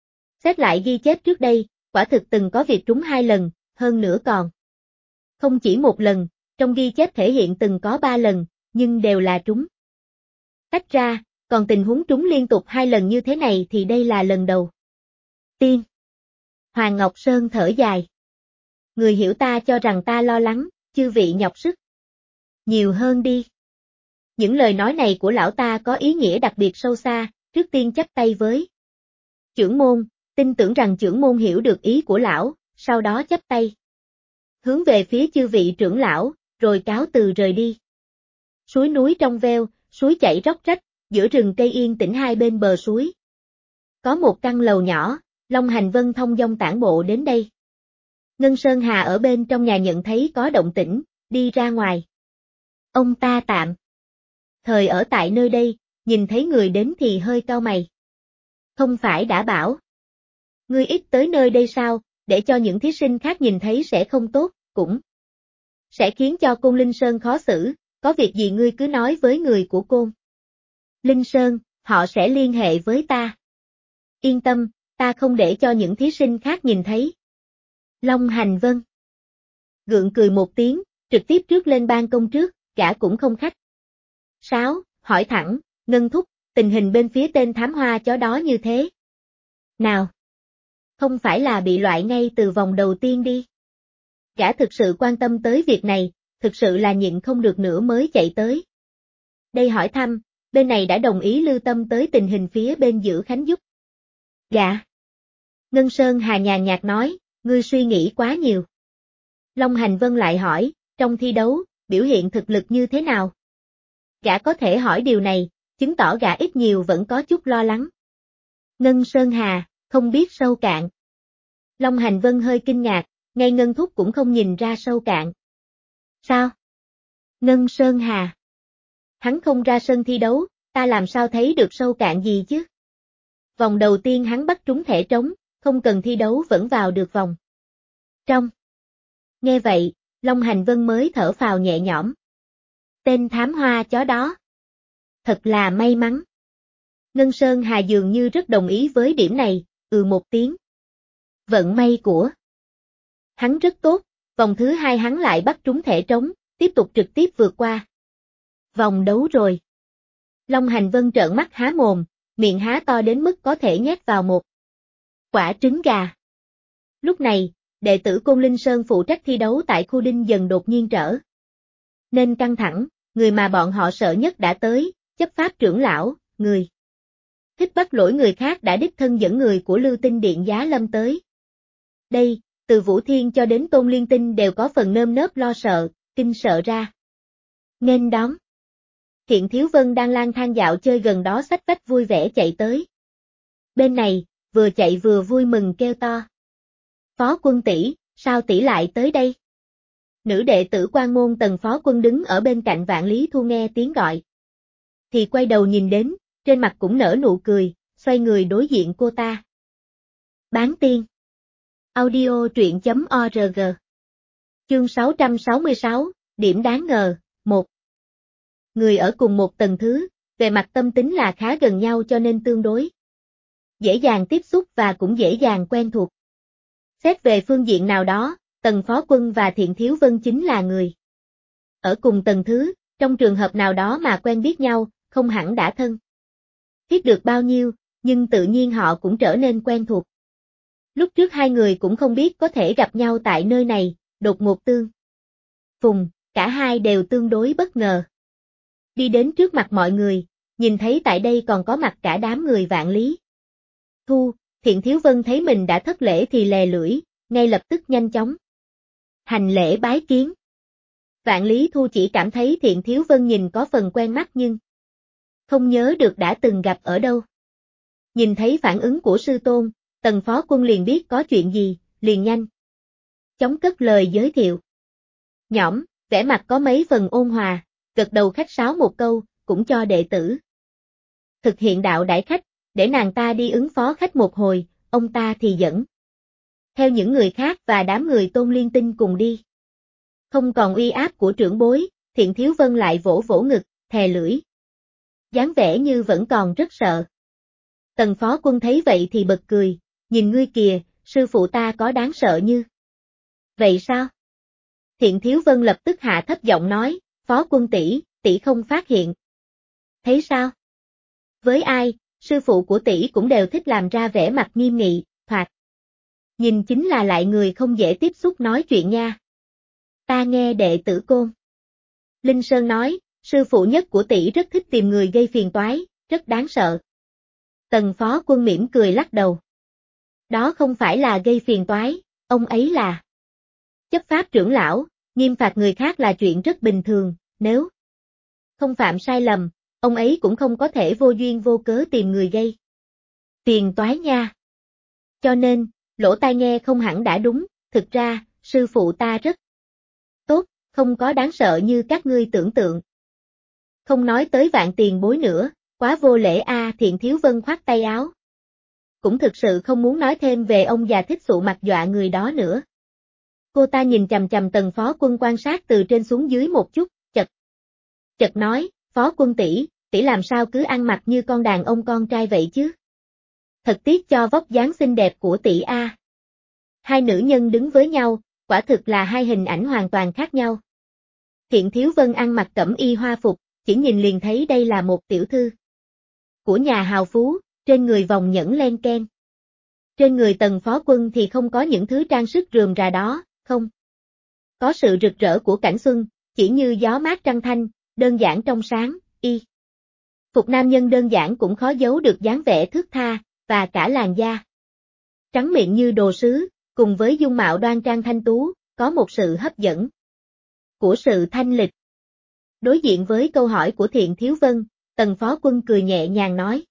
xét lại ghi chép trước đây, quả thực từng có việc trúng 2 lần, hơn nữa còn không chỉ một lần, trong ghi chép thể hiện từng có 3 lần, nhưng đều là trúng tách ra, còn tình huống trúng liên tục 2 lần như thế này thì đây là lần đầu tiên. Hoàng Ngọc Sơn thở dài. Người hiểu ta cho rằng ta lo lắng, chư vị nhọc sức nhiều hơn đi. Những lời nói này của lão ta có ý nghĩa đặc biệt sâu xa, trước tiên chắp tay với trưởng môn, tin tưởng rằng trưởng môn hiểu được ý của lão, sau đó chắp tay hướng về phía chư vị trưởng lão, rồi cáo từ rời đi. Suối núi trong veo, suối chảy róc rách, giữa rừng cây yên tĩnh hai bên bờ suối. Có một căn lầu nhỏ, Long Hành Vân thông dong tản bộ đến đây. Ngân Sơn Hà ở bên trong nhà nhận thấy có động tĩnh, đi ra ngoài. Ông ta tạm thời ở tại nơi đây, nhìn thấy người đến thì hơi cau mày. Không phải đã bảo ngươi ít tới nơi đây sao, để cho những thí sinh khác nhìn thấy sẽ không tốt, cũng sẽ khiến cho Côn Linh Sơn khó xử, có việc gì ngươi cứ nói với người của Côn Linh Sơn, họ sẽ liên hệ với ta. Yên tâm, ta không để cho những thí sinh khác nhìn thấy. Long Hành Vân gượng cười một tiếng, trực tiếp trước lên ban công trước, gã cũng không khách sáo, hỏi thẳng, Ngân thúc, tình hình bên phía tên thám hoa chó đó như thế nào? Không phải là bị loại ngay từ vòng đầu tiên đi. Gã thực sự quan tâm tới việc này, thực sự là nhịn không được nữa mới chạy tới đây hỏi thăm, bên này đã đồng ý lưu tâm tới tình hình phía bên giữ Khánh giúp. Gã Ngân Sơn Hà nhàn nhạt nói, ngươi suy nghĩ quá nhiều. Long Hành Vân lại hỏi, trong thi đấu, biểu hiện thực lực như thế nào? Gã có thể hỏi điều này, chứng tỏ gã ít nhiều vẫn có chút lo lắng. Ngân Sơn Hà, không biết sâu cạn. Long Hành Vân hơi kinh ngạc, ngay Ngân Thúc cũng không nhìn ra sâu cạn. Sao? Ngân Sơn Hà. Hắn không ra sân thi đấu, ta làm sao thấy được sâu cạn gì chứ? Vòng đầu tiên hắn bắt trúng thẻ trống, không cần thi đấu vẫn vào được vòng trong. Nghe vậy, Long Hành Vân mới thở phào nhẹ nhõm. Tên thám hoa chó đó. Thật là may mắn. Ngân Sơn Hà dường như rất đồng ý với điểm này, một tiếng. Vận may của hắn rất tốt, vòng thứ 2 hắn lại bắt trúng thẻ trống, tiếp tục trực tiếp vượt qua vòng đấu rồi. Long Hành Vân trợn mắt há mồm, miệng há to đến mức có thể nhét vào một quả trứng gà. Lúc này, đệ tử Côn Linh Sơn phụ trách thi đấu tại khu Đinh dần đột nhiên trở nên căng thẳng, người mà bọn họ sợ nhất đã tới, chấp pháp trưởng lão, người thích bắt lỗi người khác đã đích thân dẫn người của Lưu Tinh Điện Giá Lâm tới. Đây, từ Vũ Thiên cho đến Tôn Liên Tinh đều có phần nơm nớp lo sợ, kinh sợ ra. Nghênh đón. Thiện Thiếu Vân đang lang thang dạo chơi gần đó xách vách vui vẻ chạy tới. Bên này, vừa chạy vừa vui mừng kêu to. Phó Quân tỷ, sao tỷ lại tới đây? Nữ đệ tử Quan Môn Tần Phó Quân đứng ở bên cạnh Vạn Lý Thu nghe tiếng gọi. Thì quay đầu nhìn đến, trên mặt cũng nở nụ cười, xoay người đối diện cô ta. Bán tiên. Audio truyện.org. Chương 666, điểm đáng ngờ, 1. Người ở cùng một tầng thứ, về mặt tâm tính là khá gần nhau cho nên tương đối dễ dàng tiếp xúc và cũng dễ dàng quen thuộc. Xét về phương diện nào đó, Tần Phó Quân và Thiện Thiếu Vân chính là người ở cùng tầng thứ, trong trường hợp nào đó mà quen biết nhau, không hẳn đã thân thiết được bao nhiêu, nhưng tự nhiên họ cũng trở nên quen thuộc. Lúc trước hai người cũng không biết có thể gặp nhau tại nơi này, đột ngột tương phùng, cả hai đều tương đối bất ngờ. Đi đến trước mặt mọi người, nhìn thấy tại đây còn có mặt cả đám người Vạn Lý Thu, Thiện Thiếu Vân thấy mình đã thất lễ thì lè lưỡi, ngay lập tức nhanh chóng hành lễ bái kiến. Vạn Lý Thu chỉ cảm thấy Thiện Thiếu Vân nhìn có phần quen mắt nhưng không nhớ được đã từng gặp ở đâu. Nhìn thấy phản ứng của sư tôn, Tần Phó Quân liền biết có chuyện gì, liền nhanh chóng cất lời giới thiệu. Nhõm, vẻ mặt có mấy phần ôn hòa, gật đầu khách sáo một câu, cũng cho đệ tử thực hiện đạo đãi khách, để nàng ta đi ứng phó khách một hồi, ông ta thì dẫn theo những người khác và đám người Tôn Liên Tinh cùng đi. Không còn uy áp của trưởng bối, Thiện Thiếu Vân lại vỗ vỗ ngực, thè lưỡi, dáng vẻ như vẫn còn rất sợ. Tần Phó Quân thấy vậy thì bật cười, nhìn ngươi kìa, sư phụ ta có đáng sợ như vậy sao? Thiện Thiếu Vân lập tức hạ thấp giọng nói, Phó Quân tỷ không phát hiện. Thấy sao? Với ai, sư phụ của tỷ cũng đều thích làm ra vẻ mặt nghiêm nghị, thoạt nhìn chính là lại người không dễ tiếp xúc nói chuyện nha. Ta nghe đệ tử Côn Linh Sơn nói, sư phụ nhất của tỷ rất thích tìm người gây phiền toái, rất đáng sợ. Tần Phó Quân mỉm cười lắc đầu. Đó không phải là gây phiền toái, ông ấy là chấp pháp trưởng lão, nghiêm phạt người khác là chuyện rất bình thường, nếu không phạm sai lầm, ông ấy cũng không có thể vô duyên vô cớ tìm người gây phiền toái nha. Cho nên, lỗ tai nghe không hẳn đã đúng, thực ra, sư phụ ta rất tốt, không có đáng sợ như các ngươi tưởng tượng. Không nói tới Vạn tiền bối nữa, quá vô lễ a. Thiện Thiếu Vân khoát tay áo. Cũng thực sự không muốn nói thêm về ông già thích sụ mặt dọa người đó nữa. Cô ta nhìn chằm chằm Tần Phó Quân quan sát từ trên xuống dưới một chút, chợt nói, Phó Quân tỷ làm sao cứ ăn mặc như con đàn ông con trai vậy chứ? Thật tiếc cho vóc dáng xinh đẹp của tỷ a. Hai nữ nhân đứng với nhau, quả thực là hai hình ảnh hoàn toàn khác nhau. Thiện Thiếu Vân ăn mặc cẩm y hoa phục, chỉ nhìn liền thấy đây là một tiểu thư của nhà hào phú, trên người vòng nhẫn len ken. Trên người Tần Phó Quân thì không có những thứ trang sức rườm rà đó, không có sự rực rỡ của cảnh xuân, chỉ như gió mát trăng thanh, đơn giản trong sáng, y phục nam nhân đơn giản cũng khó giấu được dáng vẻ thướt tha, và cả làn da trắng miệng như đồ sứ, cùng với dung mạo đoan trang thanh tú, có một sự hấp dẫn của sự thanh lịch. Đối diện với câu hỏi của Thiện Thiếu Vân, Tần Phó Quân cười nhẹ nhàng nói.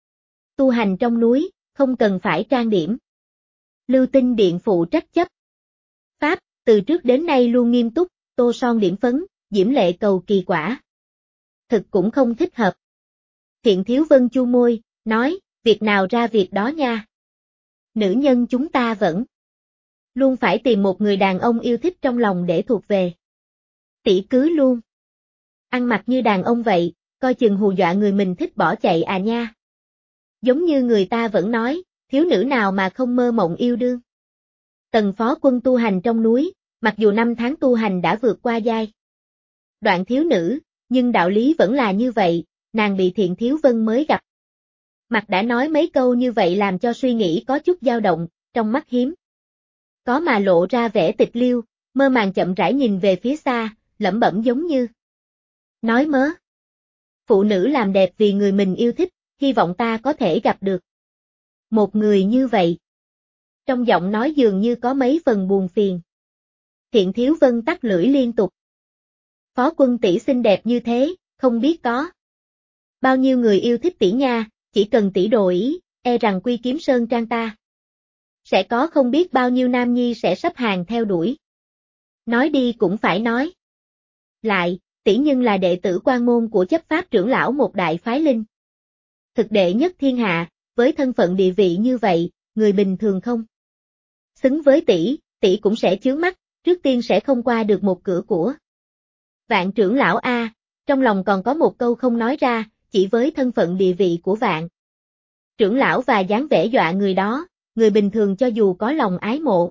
Tu hành trong núi, không cần phải trang điểm. Lưu Tinh Điện phụ trách chấp pháp, từ trước đến nay luôn nghiêm túc, tô son điểm phấn, diễm lệ cầu kỳ quả. Thực cũng không thích hợp. Thiện Thiếu Vân chu môi, nói, việc nào ra việc đó nha. Nữ nhân chúng ta vẫn luôn phải tìm một người đàn ông yêu thích trong lòng để thuộc về. Tỷ cứ luôn ăn mặc như đàn ông vậy, coi chừng hù dọa người mình thích bỏ chạy à nha. Giống như người ta vẫn nói, thiếu nữ nào mà không mơ mộng yêu đương. Tần Phó Quân tu hành trong núi, mặc dù 5 tháng tu hành đã vượt qua giai đoạn thiếu nữ, nhưng đạo lý vẫn là như vậy, nàng bị Thiện Thiếu Vân mới gặp mặt đã nói mấy câu như vậy làm cho suy nghĩ có chút dao động, trong mắt hiếm có mà lộ ra vẻ tịch liêu, mơ màng chậm rãi nhìn về phía xa, lẩm bẩm giống như nói mớ. Phụ nữ làm đẹp vì người mình yêu thích, hy vọng ta có thể gặp được một người như vậy. Trong giọng nói dường như có mấy phần buồn phiền. Thiện Thiếu Vân tắt lưỡi liên tục. Phó Quân tỷ xinh đẹp như thế, không biết có bao nhiêu người yêu thích tỷ nha, chỉ cần tỷ đồ ý, e rằng Quy Kiếm Sơn trang ta sẽ có không biết bao nhiêu nam nhi sẽ sắp hàng theo đuổi. Nói đi cũng phải nói lại, tỷ nhưng là đệ tử quan môn của chấp pháp trưởng lão một đại phái linh thực đệ nhất thiên hạ, với thân phận địa vị như vậy, người bình thường không xứng với tỷ cũng sẽ chướng mắt, trước tiên sẽ không qua được một cửa của. Vạn trưởng lão a, trong lòng còn có một câu không nói ra, chỉ với thân phận địa vị của Vạn trưởng lão và dáng vẻ dọa người đó, người bình thường cho dù có lòng ái mộ,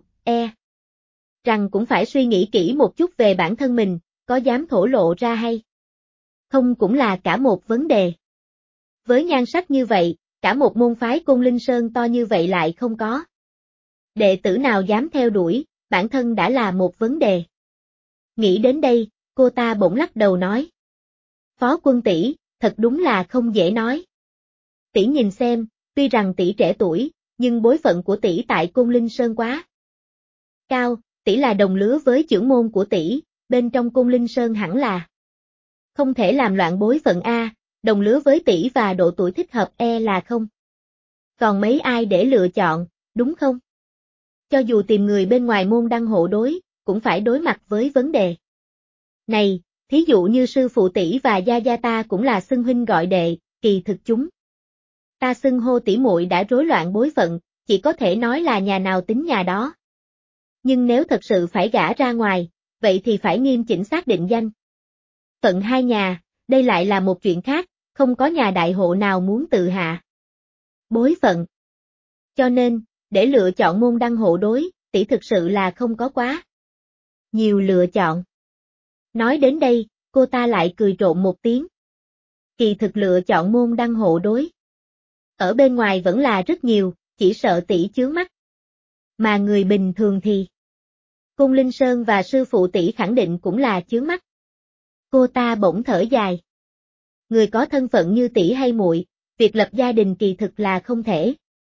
rằng cũng phải suy nghĩ kỹ một chút về bản thân mình, có dám thổ lộ ra hay không cũng là cả một vấn đề. Với nhan sắc như vậy, cả một môn phái Côn Linh Sơn to như vậy lại không có đệ tử nào dám theo đuổi, bản thân đã là một vấn đề. Nghĩ đến đây, cô ta bỗng lắc đầu nói. Phó Quân tỷ, thật đúng là không dễ nói. Tỷ nhìn xem, tuy rằng tỷ trẻ tuổi, nhưng bối phận của tỷ tại Côn Linh Sơn quá cao, tỷ là đồng lứa với trưởng môn của tỷ, bên trong Côn Linh Sơn hẳn là không thể làm loạn bối phận a, đồng lứa với tỷ và độ tuổi thích hợp là không. Còn mấy ai để lựa chọn, đúng không? Cho dù tìm người bên ngoài môn đăng hộ đối, cũng phải đối mặt với vấn đề này, thí dụ như sư phụ tỷ và gia gia ta cũng là xưng huynh gọi đệ, kỳ thực chúng ta xưng hô tỷ muội đã rối loạn bối phận, chỉ có thể nói là nhà nào tính nhà đó. Nhưng nếu thật sự phải gả ra ngoài, vậy thì phải nghiêm chỉnh xác định danh phận hai nhà, đây lại là một chuyện khác, không có nhà đại hộ nào muốn tự hạ bối phận. Cho nên, để lựa chọn môn đăng hộ đối, tỷ thực sự là không có quá nhiều lựa chọn. Nói đến đây, cô ta lại cười trộn một tiếng. Kỳ thực lựa chọn môn đăng hộ đối ở bên ngoài vẫn là rất nhiều, chỉ sợ tỷ chướng mắt. Mà người bình thường thì Cung Linh Sơn và sư phụ tỷ khẳng định cũng là chướng mắt. Cô ta bỗng thở dài. Người có thân phận như tỷ hay muội, việc lập gia đình kỳ thực là không thể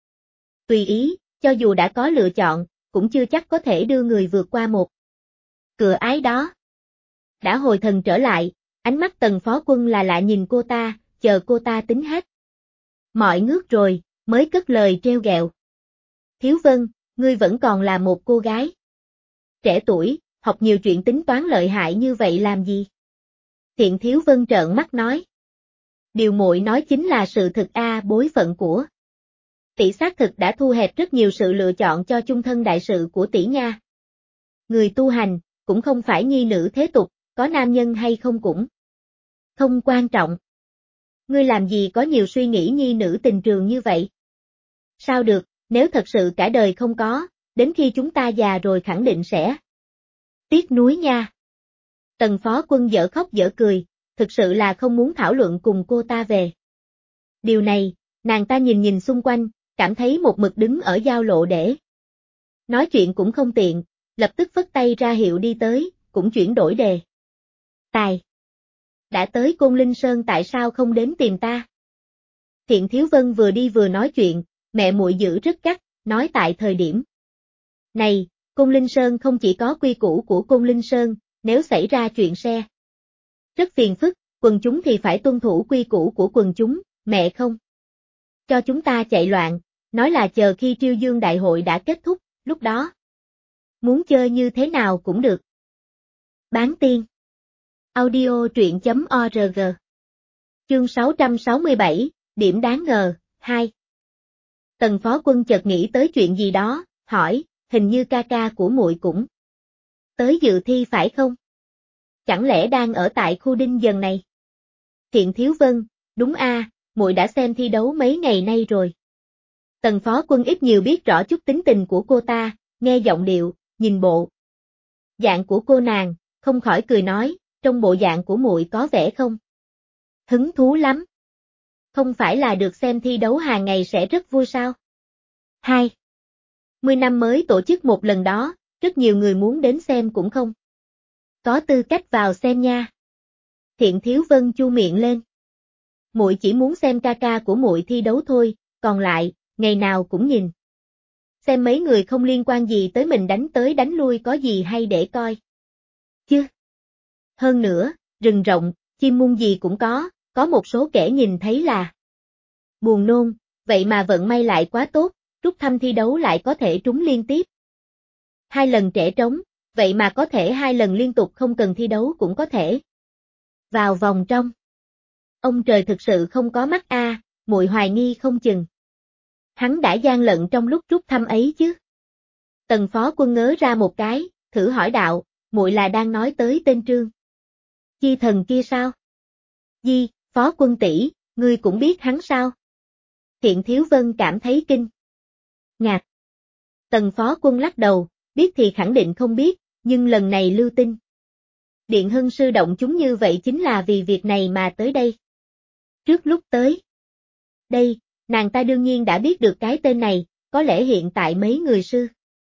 tùy ý, cho dù đã có lựa chọn, cũng chưa chắc có thể đưa người vượt qua một cửa ái đó. Đã hồi thần trở lại, ánh mắt Tần Phó Quân là lạ nhìn cô ta, chờ cô ta tính hết mọi ngước rồi, mới cất lời trêu ghẹo. Thiếu Vân, ngươi vẫn còn là một cô gái trẻ tuổi, học nhiều chuyện tính toán lợi hại như vậy làm gì? Thiện Thiếu Vân trợn mắt nói. Điều muội nói chính là sự thực bối phận của tỷ xác thực đã thu hẹp rất nhiều sự lựa chọn cho chung thân đại sự của tỷ nha. Người tu hành, cũng không phải nhi nữ thế tục, có nam nhân hay không cũng không quan trọng. Ngươi làm gì có nhiều suy nghĩ nhi nữ tình trường như vậy? Sao được, nếu thật sự cả đời không có, đến khi chúng ta già rồi khẳng định sẽ tiếc nuối nha. Tần Phó Quân dở khóc dở cười, thực sự là không muốn thảo luận cùng cô ta về điều này, nàng ta nhìn nhìn xung quanh, cảm thấy một mực đứng ở giao lộ để nói chuyện cũng không tiện, lập tức phất tay ra hiệu đi tới, cũng chuyển đổi đề tài. Đã tới Côn Linh Sơn tại sao không đến tìm ta? Thiện Thiếu Vân vừa đi vừa nói chuyện, mẹ muội giữ rất gắt, nói tại thời điểm này, Côn Linh Sơn không chỉ có quy củ của Côn Linh Sơn, nếu xảy ra chuyện xe rất phiền phức, quần chúng thì phải tuân thủ quy củ của quần chúng, mẹ không cho chúng ta chạy loạn, nói là chờ khi Triêu Dương Đại hội đã kết thúc, lúc đó muốn chơi như thế nào cũng được. Bán tiên audio truyện.org Chương 667, điểm đáng ngờ, 2 Tần Phó Quân chợt nghĩ tới chuyện gì đó, hỏi, hình như ca ca của muội cũng tới dự thi phải không? Chẳng lẽ đang ở tại khu Đinh Dần này? Thiện Thiếu Vân, đúng muội đã xem thi đấu mấy ngày nay rồi. Tần Phó Quân ít nhiều biết rõ chút tính tình của cô ta, nghe giọng điệu, nhìn bộ dạng của cô nàng, không khỏi cười nói, trong bộ dạng của muội có vẻ không hứng thú lắm. Không phải là được xem thi đấu hàng ngày sẽ rất vui sao? 10 năm mới tổ chức một lần đó, rất nhiều người muốn đến xem cũng không có tư cách vào xem nha. Thiện Thiếu Vân chu miệng lên. Muội chỉ muốn xem ca ca của muội thi đấu thôi, còn lại, ngày nào cũng nhìn. Xem mấy người không liên quan gì tới mình đánh tới đánh lui có gì hay để coi. Chứ. Hơn nữa, rừng rộng, chim muông gì cũng có một số kẻ nhìn thấy là buồn nôn, vậy mà vận may lại quá tốt, rút thăm thi đấu lại có thể trúng liên tiếp 2 lần trẻ trống, vậy mà có thể 2 lần liên tục không cần thi đấu cũng có thể vào vòng trong. Ông trời thực sự không có mắt muội hoài nghi không chừng Hắn đã gian lận trong lúc rút thăm ấy chứ. Tần Phó Quân ngớ ra một cái, thử hỏi đạo, muội là đang nói tới tên Trương Chi Thần kia sao? Di, Phó Quân tỷ, ngươi cũng biết hắn sao? Thiện Thiếu Vân cảm thấy kinh ngạc. Tần Phó Quân lắc đầu, biết thì khẳng định không biết, nhưng lần này lưu tinh Điện Hưng sư động chúng như vậy chính là vì việc này mà tới đây. Trước lúc tới đây, nàng ta đương nhiên đã biết được cái tên này, có lẽ hiện tại mấy người sư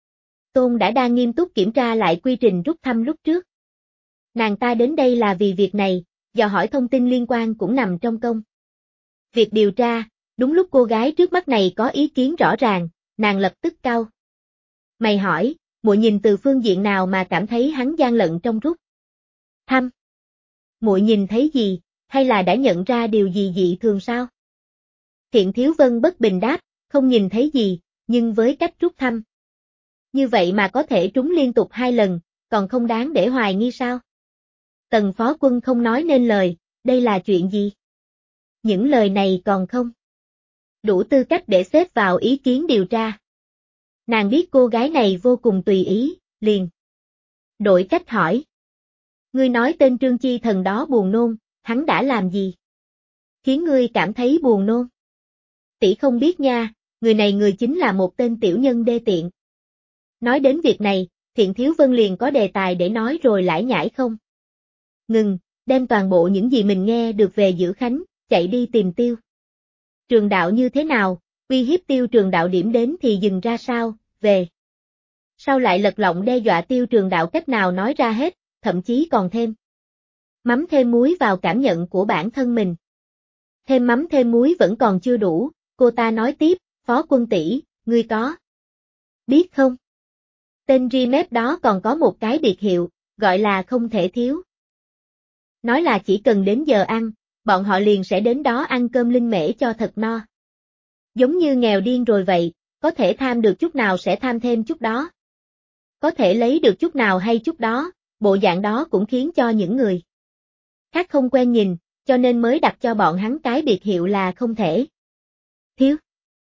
Tôn đã đang nghiêm túc kiểm tra lại quy trình rút thăm lúc trước. Nàng ta đến đây là vì việc này, dò hỏi thông tin liên quan cũng nằm trong công việc điều tra. Đúng lúc cô gái trước mắt này có ý kiến rõ ràng, nàng lập tức cau mày hỏi, muội nhìn từ phương diện nào mà cảm thấy hắn gian lận trong rút thăm? Muội nhìn thấy gì, hay là đã nhận ra điều gì dị thường sao? Thiện Thiếu Vân bất bình đáp, không nhìn thấy gì, nhưng với cách rút thăm như vậy mà có thể trúng liên tục 2 lần, còn không đáng để hoài nghi sao? Tần Phó Quân không nói nên lời, đây là chuyện gì? Những lời này còn không đủ tư cách để xếp vào ý kiến điều tra. Nàng biết cô gái này vô cùng tùy ý, liền đổi cách hỏi. Ngươi nói tên Trương Chi Thần đó buồn nôn, hắn đã làm gì khiến ngươi cảm thấy buồn nôn? Tỷ không biết nha, người này người chính là một tên tiểu nhân đê tiện. Nói đến việc này, Thiện Thiếu Vân liền có đề tài để nói rồi lải nhải không ngừng, đem toàn bộ những gì mình nghe được về Dữ Khánh, chạy đi tìm Tiêu Trường Đạo như thế nào, uy hiếp Tiêu Trường Đạo điểm đến thì dừng ra sao, về sau lại lật lọng đe dọa Tiêu Trường Đạo cách nào nói ra hết, thậm chí còn thêm mắm thêm muối vào cảm nhận của bản thân mình. Thêm mắm thêm muối vẫn còn chưa đủ, cô ta nói tiếp, Phó Quân tỷ, ngươi có biết không? Tên Remep đó còn có một cái biệt hiệu, gọi là không thể thiếu. Nói là chỉ cần đến giờ ăn, bọn họ liền sẽ đến đó ăn cơm linh mễ cho thật no. Giống như nghèo điên rồi vậy, có thể tham được chút nào sẽ tham thêm chút đó. Có thể lấy được chút nào hay chút đó, bộ dạng đó cũng khiến cho những người khác không quen nhìn, cho nên mới đặt cho bọn hắn cái biệt hiệu là không thể thiếu.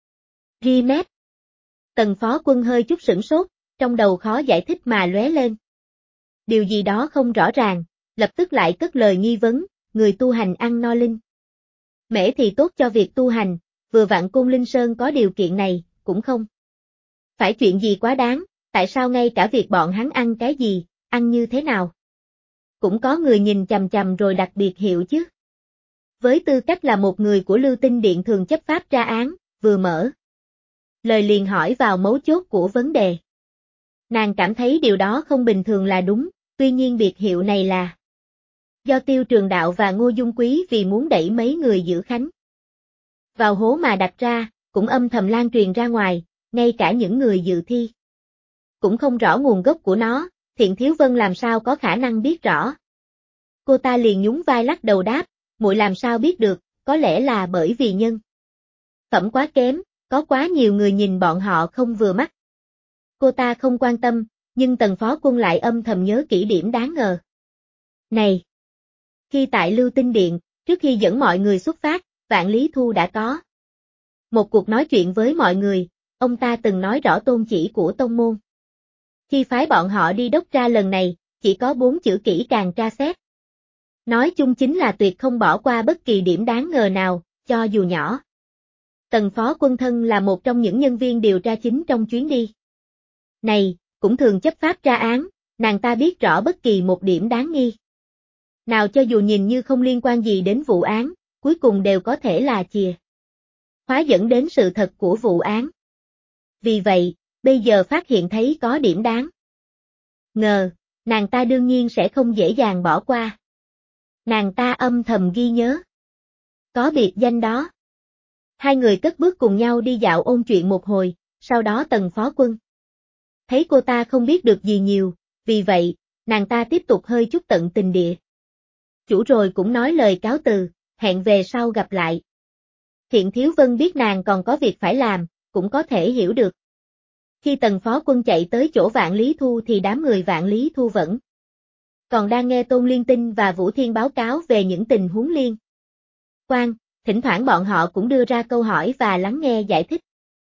Remep. Tần Phó Quân hơi chút sửng sốt, trong đầu khó giải thích mà lóe lên điều gì đó không rõ ràng, lập tức lại cất lời nghi vấn, người tu hành ăn no linh mễ thì tốt cho việc tu hành, vừa vặn Côn Linh Sơn có điều kiện này, cũng không phải chuyện gì quá đáng, tại sao ngay cả việc bọn hắn ăn cái gì, ăn như thế nào cũng có người nhìn chằm chằm rồi đặt biệt hiệu chứ. Với tư cách là một người của Lưu Tinh Điện thường chấp pháp tra án, vừa mở lời liền hỏi vào mấu chốt của vấn đề. Nàng cảm thấy điều đó không bình thường là đúng, tuy nhiên biệt hiệu này là do Tiêu Trường Đạo và Ngô Dung Quý vì muốn đẩy mấy người Dữ Khánh vào hố mà đặt ra, cũng âm thầm lan truyền ra ngoài, ngay cả những người dự thi cũng không rõ nguồn gốc của nó, Thiện Thiếu Vân làm sao có khả năng biết rõ. Cô ta liền nhún vai lắc đầu đáp, muội làm sao biết được, có lẽ là bởi vì nhân phẩm quá kém, có quá nhiều người nhìn bọn họ không vừa mắt. Cô ta không quan tâm, nhưng Tần Phó Quân lại âm thầm nhớ kỹ điểm đáng ngờ. Này! Khi tại Lưu Tinh Điện, trước khi dẫn mọi người xuất phát, Vạn Lý Thu đã có một cuộc nói chuyện với mọi người, ông ta từng nói rõ tôn chỉ của tông môn. Khi phái bọn họ đi đốc tra lần này, chỉ có 4 chữ kỹ càng tra xét. Nói chung chính là tuyệt không bỏ qua bất kỳ điểm đáng ngờ nào, cho dù nhỏ. Tần Phó Quân thân là một trong những nhân viên điều tra chính trong chuyến đi này, cũng thường chấp pháp tra án, nàng ta biết rõ bất kỳ một điểm đáng nghi nào cho dù nhìn như không liên quan gì đến vụ án, cuối cùng đều có thể là chìa khóa dẫn đến sự thật của vụ án. Vì vậy, bây giờ phát hiện thấy có điểm đáng ngờ, nàng ta đương nhiên sẽ không dễ dàng bỏ qua. Nàng ta âm thầm ghi nhớ có biệt danh đó. Hai người cất bước cùng nhau đi dạo ôn chuyện một hồi, sau đó Tần Phó Quân thấy cô ta không biết được gì nhiều, vì vậy, nàng ta tiếp tục hơi chút tận tình địa chủ rồi cũng nói lời cáo từ, hẹn về sau gặp lại. Thiện Thiếu Vân biết nàng còn có việc phải làm, cũng có thể hiểu được. Khi Tần Phó Quân chạy tới chỗ Vạn Lý Thu thì đám người Vạn Lý Thu vẫn còn đang nghe Tôn Liên Tinh và Vũ Thiên báo cáo về những tình huống liên quan, thỉnh thoảng bọn họ cũng đưa ra câu hỏi và lắng nghe giải thích.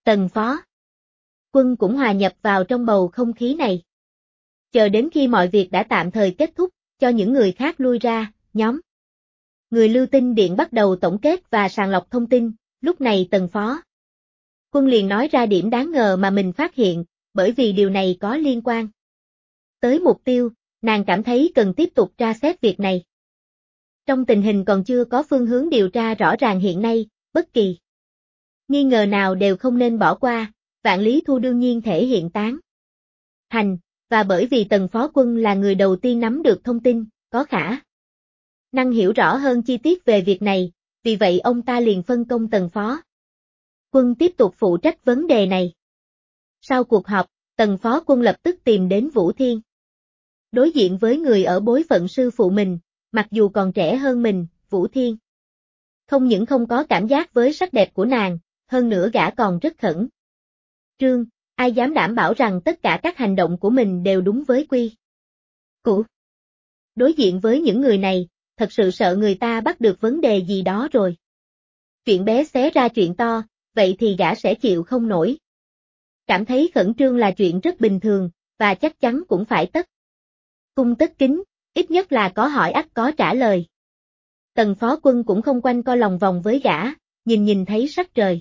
Tần Phó Quân cũng hòa nhập vào trong bầu không khí này. Chờ đến khi mọi việc đã tạm thời kết thúc, cho những người khác lui ra, nhóm người Lưu Tinh Điện bắt đầu tổng kết và sàng lọc thông tin, lúc này Tần Phó Quân liền nói ra điểm đáng ngờ mà mình phát hiện, bởi vì điều này có liên quan tới mục tiêu, nàng cảm thấy cần tiếp tục tra xét việc này. Trong tình hình còn chưa có phương hướng điều tra rõ ràng hiện nay, bất kỳ nghi ngờ nào đều không nên bỏ qua, Vạn Lý Thu đương nhiên thể hiện tán thành, và bởi vì Tần Phó Quân là người đầu tiên nắm được thông tin, có khả năng hiểu rõ hơn chi tiết về việc này, vì vậy ông ta liền phân công Tần Phó Quân tiếp tục phụ trách vấn đề này. Sau cuộc họp, Tần Phó Quân lập tức tìm đến Vũ Thiên. Đối diện với người ở bối phận sư phụ mình, mặc dù còn trẻ hơn mình, Vũ Thiên không những không có cảm giác với sắc đẹp của nàng, hơn nữa gã còn rất khẩn trương, ai dám đảm bảo rằng tất cả các hành động của mình đều đúng với quy củ. Đối diện với những người này, thật sự sợ người ta bắt được vấn đề gì đó rồi. Chuyện bé xé ra chuyện to, vậy thì gã sẽ chịu không nổi. Cảm thấy khẩn trương là chuyện rất bình thường, và chắc chắn cũng phải tất cung tất kính, ít nhất là có hỏi ắt có trả lời. Tần Phó Quân cũng không quanh co lòng vòng với gã, nhìn thấy sắc trời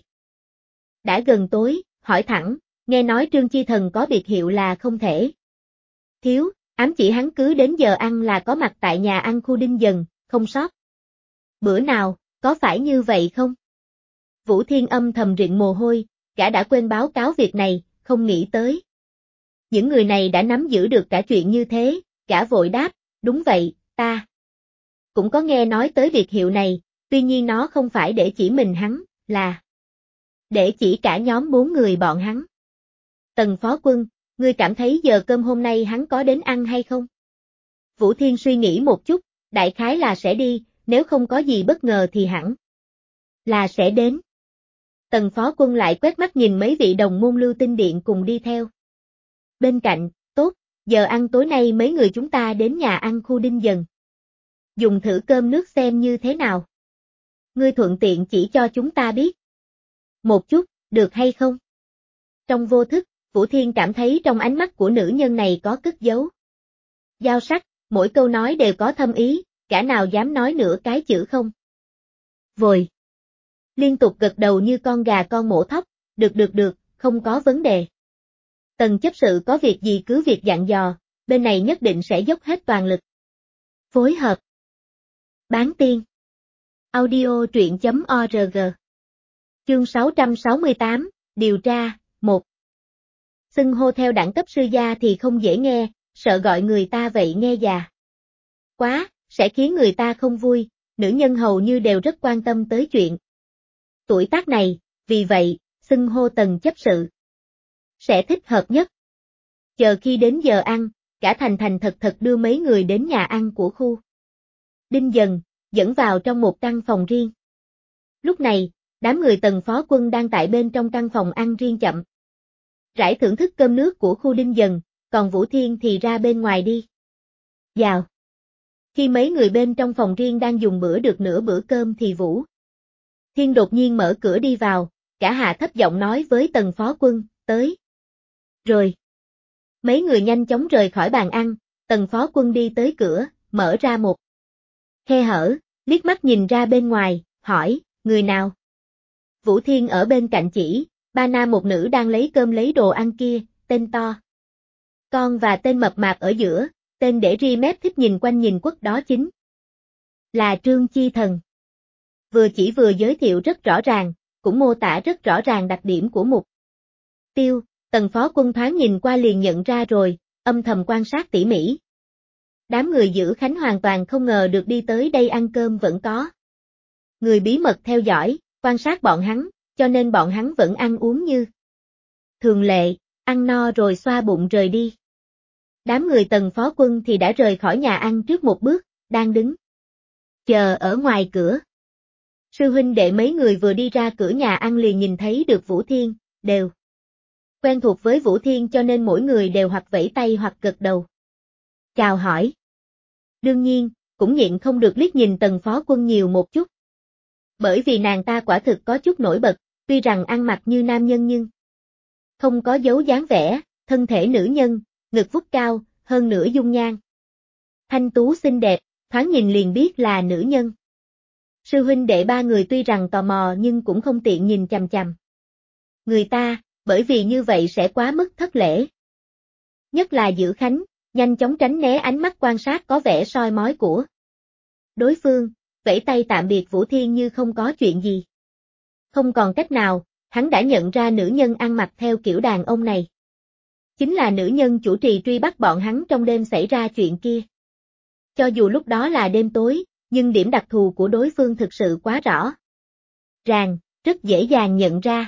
đã gần tối, hỏi thẳng, nghe nói Trương Chi Thần có biệt hiệu là không thể thiếu, ám chỉ hắn cứ đến giờ ăn là có mặt tại nhà ăn khu Đinh Dần, không sót bữa nào, có phải như vậy không? Vũ Thiên âm thầm rịn mồ hôi, gã đã quên báo cáo việc này, không nghĩ tới. Những người này đã nắm giữ được cả chuyện như thế, gã vội đáp, đúng vậy, ta cũng có nghe nói tới biệt hiệu này, tuy nhiên nó không phải để chỉ mình hắn, là để chỉ cả nhóm 4 người bọn hắn. Tần Phó Quân, ngươi cảm thấy giờ cơm hôm nay hắn có đến ăn hay không? Vũ Thiên suy nghĩ một chút, đại khái là sẽ đi, nếu không có gì bất ngờ thì hẳn là sẽ đến. Tần Phó Quân lại quét mắt nhìn mấy vị đồng môn Lưu Tinh Điện cùng đi theo. Bên cạnh, tốt, giờ ăn tối nay mấy người chúng ta đến nhà ăn khu Đinh Dần. Dùng thử cơm nước xem như thế nào. Ngươi thuận tiện chỉ cho chúng ta biết. Một chút, được hay không? Trong vô thức, Vũ Thiên cảm thấy trong ánh mắt của nữ nhân này có cất giấu dao sắc, mỗi câu nói đều có thâm ý, cả nào dám nói nửa cái chữ không. Vội liên tục gật đầu như con gà con mổ thóc, được, không có vấn đề. Tần chấp sự có việc gì cứ việc dặn dò, bên này nhất định sẽ dốc hết toàn lực. Phối hợp. Bán tiên. Audio truyện.org. Chương 668, điều tra, 1. Xưng hô theo đẳng cấp sư gia thì không dễ nghe, sợ gọi người ta vậy nghe già quá, sẽ khiến người ta không vui, nữ nhân hầu như đều rất quan tâm tới chuyện tuổi tác này, vì vậy, xưng hô Tần chấp sự sẽ thích hợp nhất. Chờ khi đến giờ ăn, cả thành thật đưa mấy người đến nhà ăn của khu Đinh Dần, dẫn vào trong một căn phòng riêng. Lúc này, đám người Tần Phó Quân đang tại bên trong căn phòng ăn riêng chậm rãi thưởng thức cơm nước của khu Đinh Dần, còn Vũ Thiên thì ra bên ngoài đi vào. Khi mấy người bên trong phòng riêng đang dùng bữa được nửa bữa cơm thì Vũ Thiên đột nhiên mở cửa đi vào, cả hạ thấp giọng nói với Tần Phó Quân, tới. Rồi. Mấy người nhanh chóng rời khỏi bàn ăn, Tần Phó Quân đi tới cửa, mở ra một khe hở, liếc mắt nhìn ra bên ngoài, hỏi, người nào? Vũ Thiên ở bên cạnh chỉ, ba nam một nữ đang lấy cơm lấy đồ ăn kia, tên to con và tên mập mạp ở giữa, tên để ri mép thích nhìn quanh nhìn quất đó chính là Trương Chi Thần. Vừa chỉ vừa giới thiệu rất rõ ràng, cũng mô tả rất rõ ràng đặc điểm của mục tiêu, Tần Phó Quân thoáng nhìn qua liền nhận ra rồi, âm thầm quan sát tỉ mỉ. Đám người giữ Khánh hoàn toàn không ngờ được đi tới đây ăn cơm vẫn có người bí mật theo dõi, quan sát bọn hắn, cho nên bọn hắn vẫn ăn uống như thường lệ, ăn no rồi xoa bụng rời đi. Đám người Tần Phó Quân thì đã rời khỏi nhà ăn trước một bước, đang đứng chờ ở ngoài cửa. Sư huynh đệ mấy người vừa đi ra cửa nhà ăn liền nhìn thấy được Vũ Thiên, đều quen thuộc với Vũ Thiên cho nên mỗi người đều hoặc vẫy tay hoặc gật đầu chào hỏi. Đương nhiên, cũng nhịn không được liếc nhìn Tần Phó Quân nhiều một chút. Bởi vì nàng ta quả thực có chút nổi bật, tuy rằng ăn mặc như nam nhân nhưng không có dấu dáng vẻ, thân thể nữ nhân, ngực vút cao, hơn nữa dung nhan. Thanh tú xinh đẹp, thoáng nhìn liền biết là nữ nhân. Sư huynh đệ ba người tuy rằng tò mò nhưng cũng không tiện nhìn chằm chằm người ta, bởi vì như vậy sẽ quá mức thất lễ. Nhất là Dữ Khánh, nhanh chóng tránh né ánh mắt quan sát có vẻ soi mói của đối phương, vẫy tay tạm biệt Vũ Thiên như không có chuyện gì. Không còn cách nào, hắn đã nhận ra nữ nhân ăn mặc theo kiểu đàn ông này. Chính là nữ nhân chủ trì truy bắt bọn hắn trong đêm xảy ra chuyện kia. Cho dù lúc đó là đêm tối, nhưng điểm đặc thù của đối phương thực sự quá rõ ràng, rất dễ dàng nhận ra.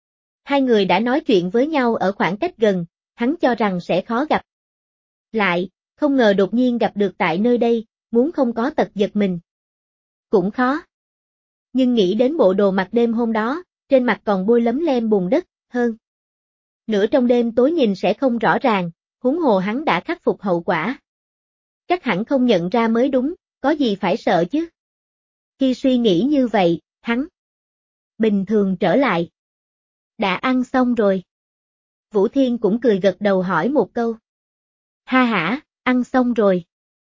Hai người đã nói chuyện với nhau ở khoảng cách gần, hắn cho rằng sẽ khó gặp lại, không ngờ đột nhiên gặp được tại nơi đây, muốn không có tật giật mình cũng khó. Nhưng nghĩ đến bộ đồ mặc đêm hôm đó, trên mặt còn bôi lấm lem bùn đất, hơn nữa trong đêm tối nhìn sẽ không rõ ràng, huống hồ hắn đã khắc phục hậu quả. Chắc hẳn không nhận ra mới đúng, có gì phải sợ chứ. Khi suy nghĩ như vậy, hắn bình thường trở lại. Đã ăn xong rồi. Vũ Thiên cũng cười gật đầu hỏi một câu. Ha hả, ăn xong rồi.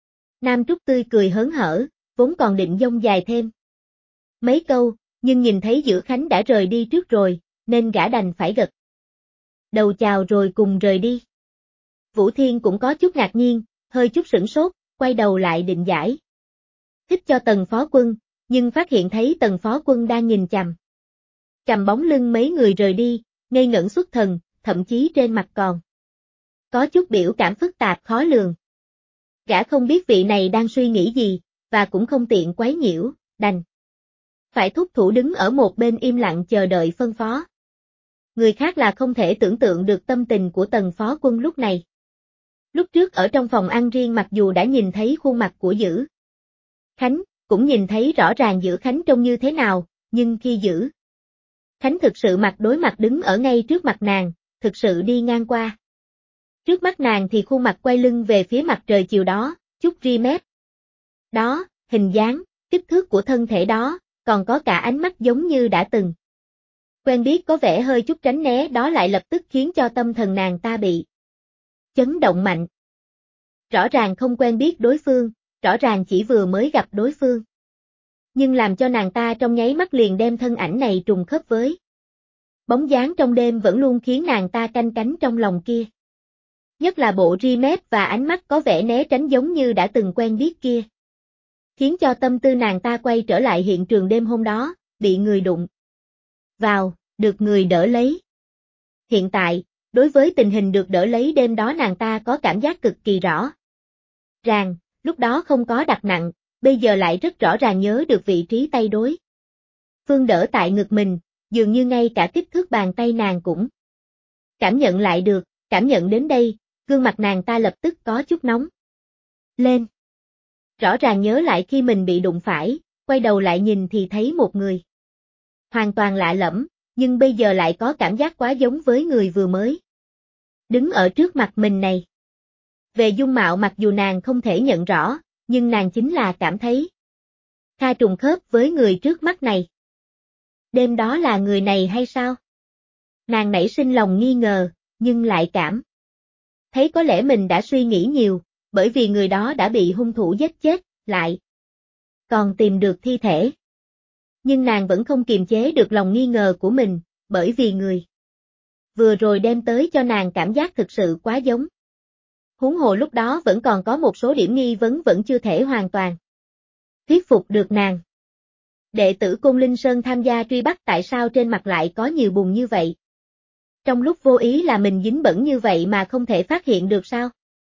Nam Trúc tươi cười hớn hở, vốn còn định dông dài thêm mấy câu, nhưng nhìn thấy Dữ Khánh đã rời đi trước rồi, nên gã đành phải gật đầu chào rồi cùng rời đi. Vũ Thiên cũng có chút ngạc nhiên, hơi chút sửng sốt, quay đầu lại định giải thích cho Tần Phó Quân, nhưng phát hiện thấy Tần Phó Quân đang nhìn chằm bóng lưng mấy người rời đi, ngây ngẩn xuất thần, thậm chí trên mặt còn có chút biểu cảm phức tạp khó lường. Gã không biết vị này đang suy nghĩ gì, và cũng không tiện quấy nhiễu, đành phải thúc thủ đứng ở một bên im lặng chờ đợi phân phó. Người khác là không thể tưởng tượng được tâm tình của Tần Phó Quân lúc này. Lúc trước ở trong phòng ăn riêng mặc dù đã nhìn thấy khuôn mặt của Dữ Khánh, cũng nhìn thấy rõ ràng Dữ Khánh trông như thế nào, nhưng khi Dữ Khánh thực sự mặt đối mặt đứng ở ngay trước mặt nàng, thực sự đi ngang qua trước mắt nàng thì khuôn mặt quay lưng về phía mặt trời chiều đó, chút ri mép đó, hình dáng, kích thước của thân thể đó, còn có cả ánh mắt giống như đã từng quen biết có vẻ hơi chút tránh né đó lại lập tức khiến cho tâm thần nàng ta bị chấn động mạnh. Rõ ràng không quen biết đối phương, rõ ràng chỉ vừa mới gặp đối phương. Nhưng làm cho nàng ta trong nháy mắt liền đem thân ảnh này trùng khớp với bóng dáng trong đêm vẫn luôn khiến nàng ta canh cánh trong lòng kia. Nhất là bộ ri mép và ánh mắt có vẻ né tránh giống như đã từng quen biết kia. Khiến cho tâm tư nàng ta quay trở lại hiện trường đêm hôm đó, bị người đụng vào, được người đỡ lấy. Hiện tại, đối với tình hình được đỡ lấy đêm đó nàng ta có cảm giác cực kỳ rõ ràng, lúc đó không có đặt nặng, bây giờ lại rất rõ ràng nhớ được vị trí tay đối phương đỡ tại ngực mình, dường như ngay cả kích thước bàn tay nàng cũng cảm nhận lại được, cảm nhận đến đây, gương mặt nàng ta lập tức có chút nóng lên. Rõ ràng nhớ lại khi mình bị đụng phải, quay đầu lại nhìn thì thấy một người hoàn toàn lạ lẫm, nhưng bây giờ lại có cảm giác quá giống với người vừa mới đứng ở trước mặt mình này. Về dung mạo mặc dù nàng không thể nhận rõ, nhưng nàng chính là cảm thấy kha trùng khớp với người trước mắt này. Đêm đó là người này hay sao? Nàng nảy sinh lòng nghi ngờ, nhưng lại cảm thấy có lẽ mình đã suy nghĩ nhiều, bởi vì người đó đã bị hung thủ giết chết, lại còn tìm được thi thể. Nhưng nàng vẫn không kiềm chế được lòng nghi ngờ của mình, bởi vì người vừa rồi đem tới cho nàng cảm giác thực sự quá giống. Huống hồ lúc đó vẫn còn có một số điểm nghi vấn vẫn chưa thể hoàn toàn thuyết phục được nàng. Đệ tử Côn Linh Sơn tham gia truy bắt tại sao trên mặt lại có nhiều bùn như vậy? Trong lúc vô ý là mình dính bẩn như vậy mà không thể phát hiện được sao?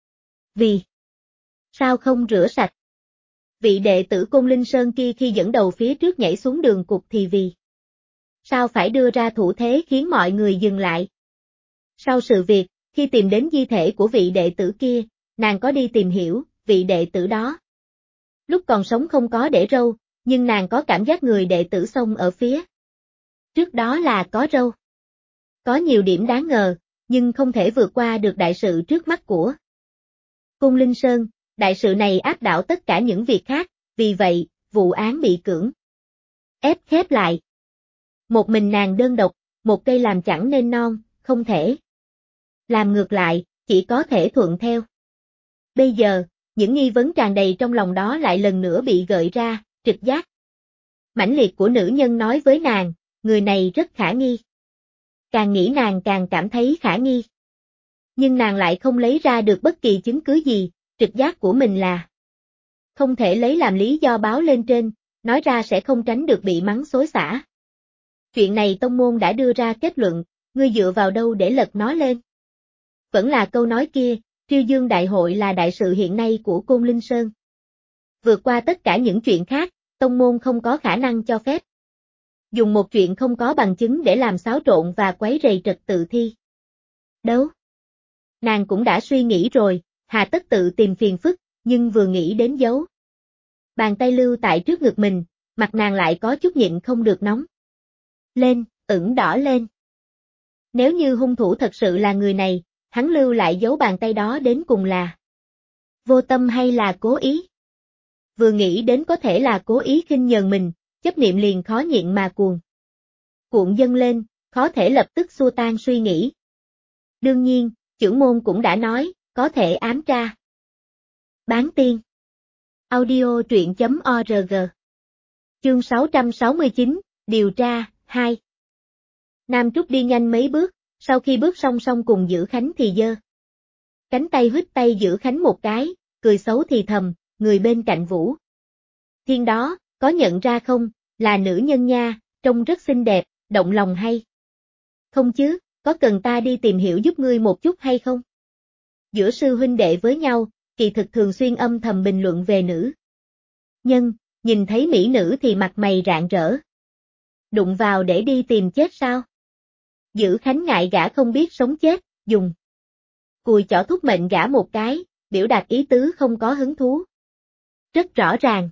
Vì sao không rửa sạch? Vị đệ tử Côn Linh Sơn kia khi dẫn đầu phía trước nhảy xuống đường cục thì vì sao phải đưa ra thủ thế khiến mọi người dừng lại? Sau sự việc, khi tìm đến di thể của vị đệ tử kia, nàng có đi tìm hiểu, vị đệ tử đó lúc còn sống không có để râu, nhưng nàng có cảm giác người đệ tử xông ở phía trước đó là có râu. Có nhiều điểm đáng ngờ, nhưng không thể vượt qua được đại sự trước mắt của Côn Linh Sơn, đại sự này áp đảo tất cả những việc khác, vì vậy, vụ án bị cưỡng ép khép lại. Một mình nàng đơn độc, một cây làm chẳng nên non, không thể Làm ngược lại, chỉ có thể thuận theo. Bây giờ, những nghi vấn tràn đầy trong lòng đó lại lần nữa bị gợi ra, trực giác mãnh liệt của nữ nhân nói với nàng, người này rất khả nghi. Càng nghĩ nàng càng cảm thấy khả nghi. Nhưng nàng lại không lấy ra được bất kỳ chứng cứ gì, trực giác của mình là không thể lấy làm lý do báo lên trên, nói ra sẽ không tránh được bị mắng xối xả. Chuyện này tông môn đã đưa ra kết luận, ngươi dựa vào đâu để lật nó lên? Vẫn là câu nói kia, Triêu Dương Đại hội là đại sự hiện nay của Côn Linh Sơn. Vượt qua tất cả những chuyện khác, tông môn không có khả năng cho phép dùng một chuyện không có bằng chứng để làm xáo trộn và quấy rầy trật tự thi đấu. Nàng cũng đã suy nghĩ rồi, hà tất tự tìm phiền phức, nhưng vừa nghĩ đến dấu bàn tay lưu tại trước ngực mình, mặt nàng lại có chút nhịn không được nóng lên, ửng đỏ lên. Nếu như hung thủ thật sự là người này, hắn lưu lại dấu bàn tay đó đến cùng là vô tâm hay là cố ý? Vừa nghĩ đến có thể là cố ý khinh nhờn mình, chấp niệm liền khó nhịn mà cuộn dâng lên, khó thể lập tức xua tan suy nghĩ. Đương nhiên, chưởng môn cũng đã nói, có thể ám tra. Bán tiên. Audio truyện.org. Chương 669, điều tra, 2. Nam Trúc đi nhanh mấy bước, sau khi bước song song cùng Dữ Khánh thì giơ cánh tay huýt tay Dữ Khánh một cái, cười xấu thì thầm, người bên cạnh Vũ Thiên đó, có nhận ra không, là nữ nhân nha, trông rất xinh đẹp, động lòng hay không chứ, có cần ta đi tìm hiểu giúp ngươi một chút hay không? Giữa sư huynh đệ với nhau, kỳ thực thường xuyên âm thầm bình luận về nữ nhân, nhìn thấy mỹ nữ thì mặt mày rạng rỡ. Đụng vào để đi tìm chết sao? Dữ Khánh ngại gã không biết sống chết, dùng cùi chỏ thúc mệnh gã một cái, biểu đạt ý tứ không có hứng thú. Rất rõ ràng.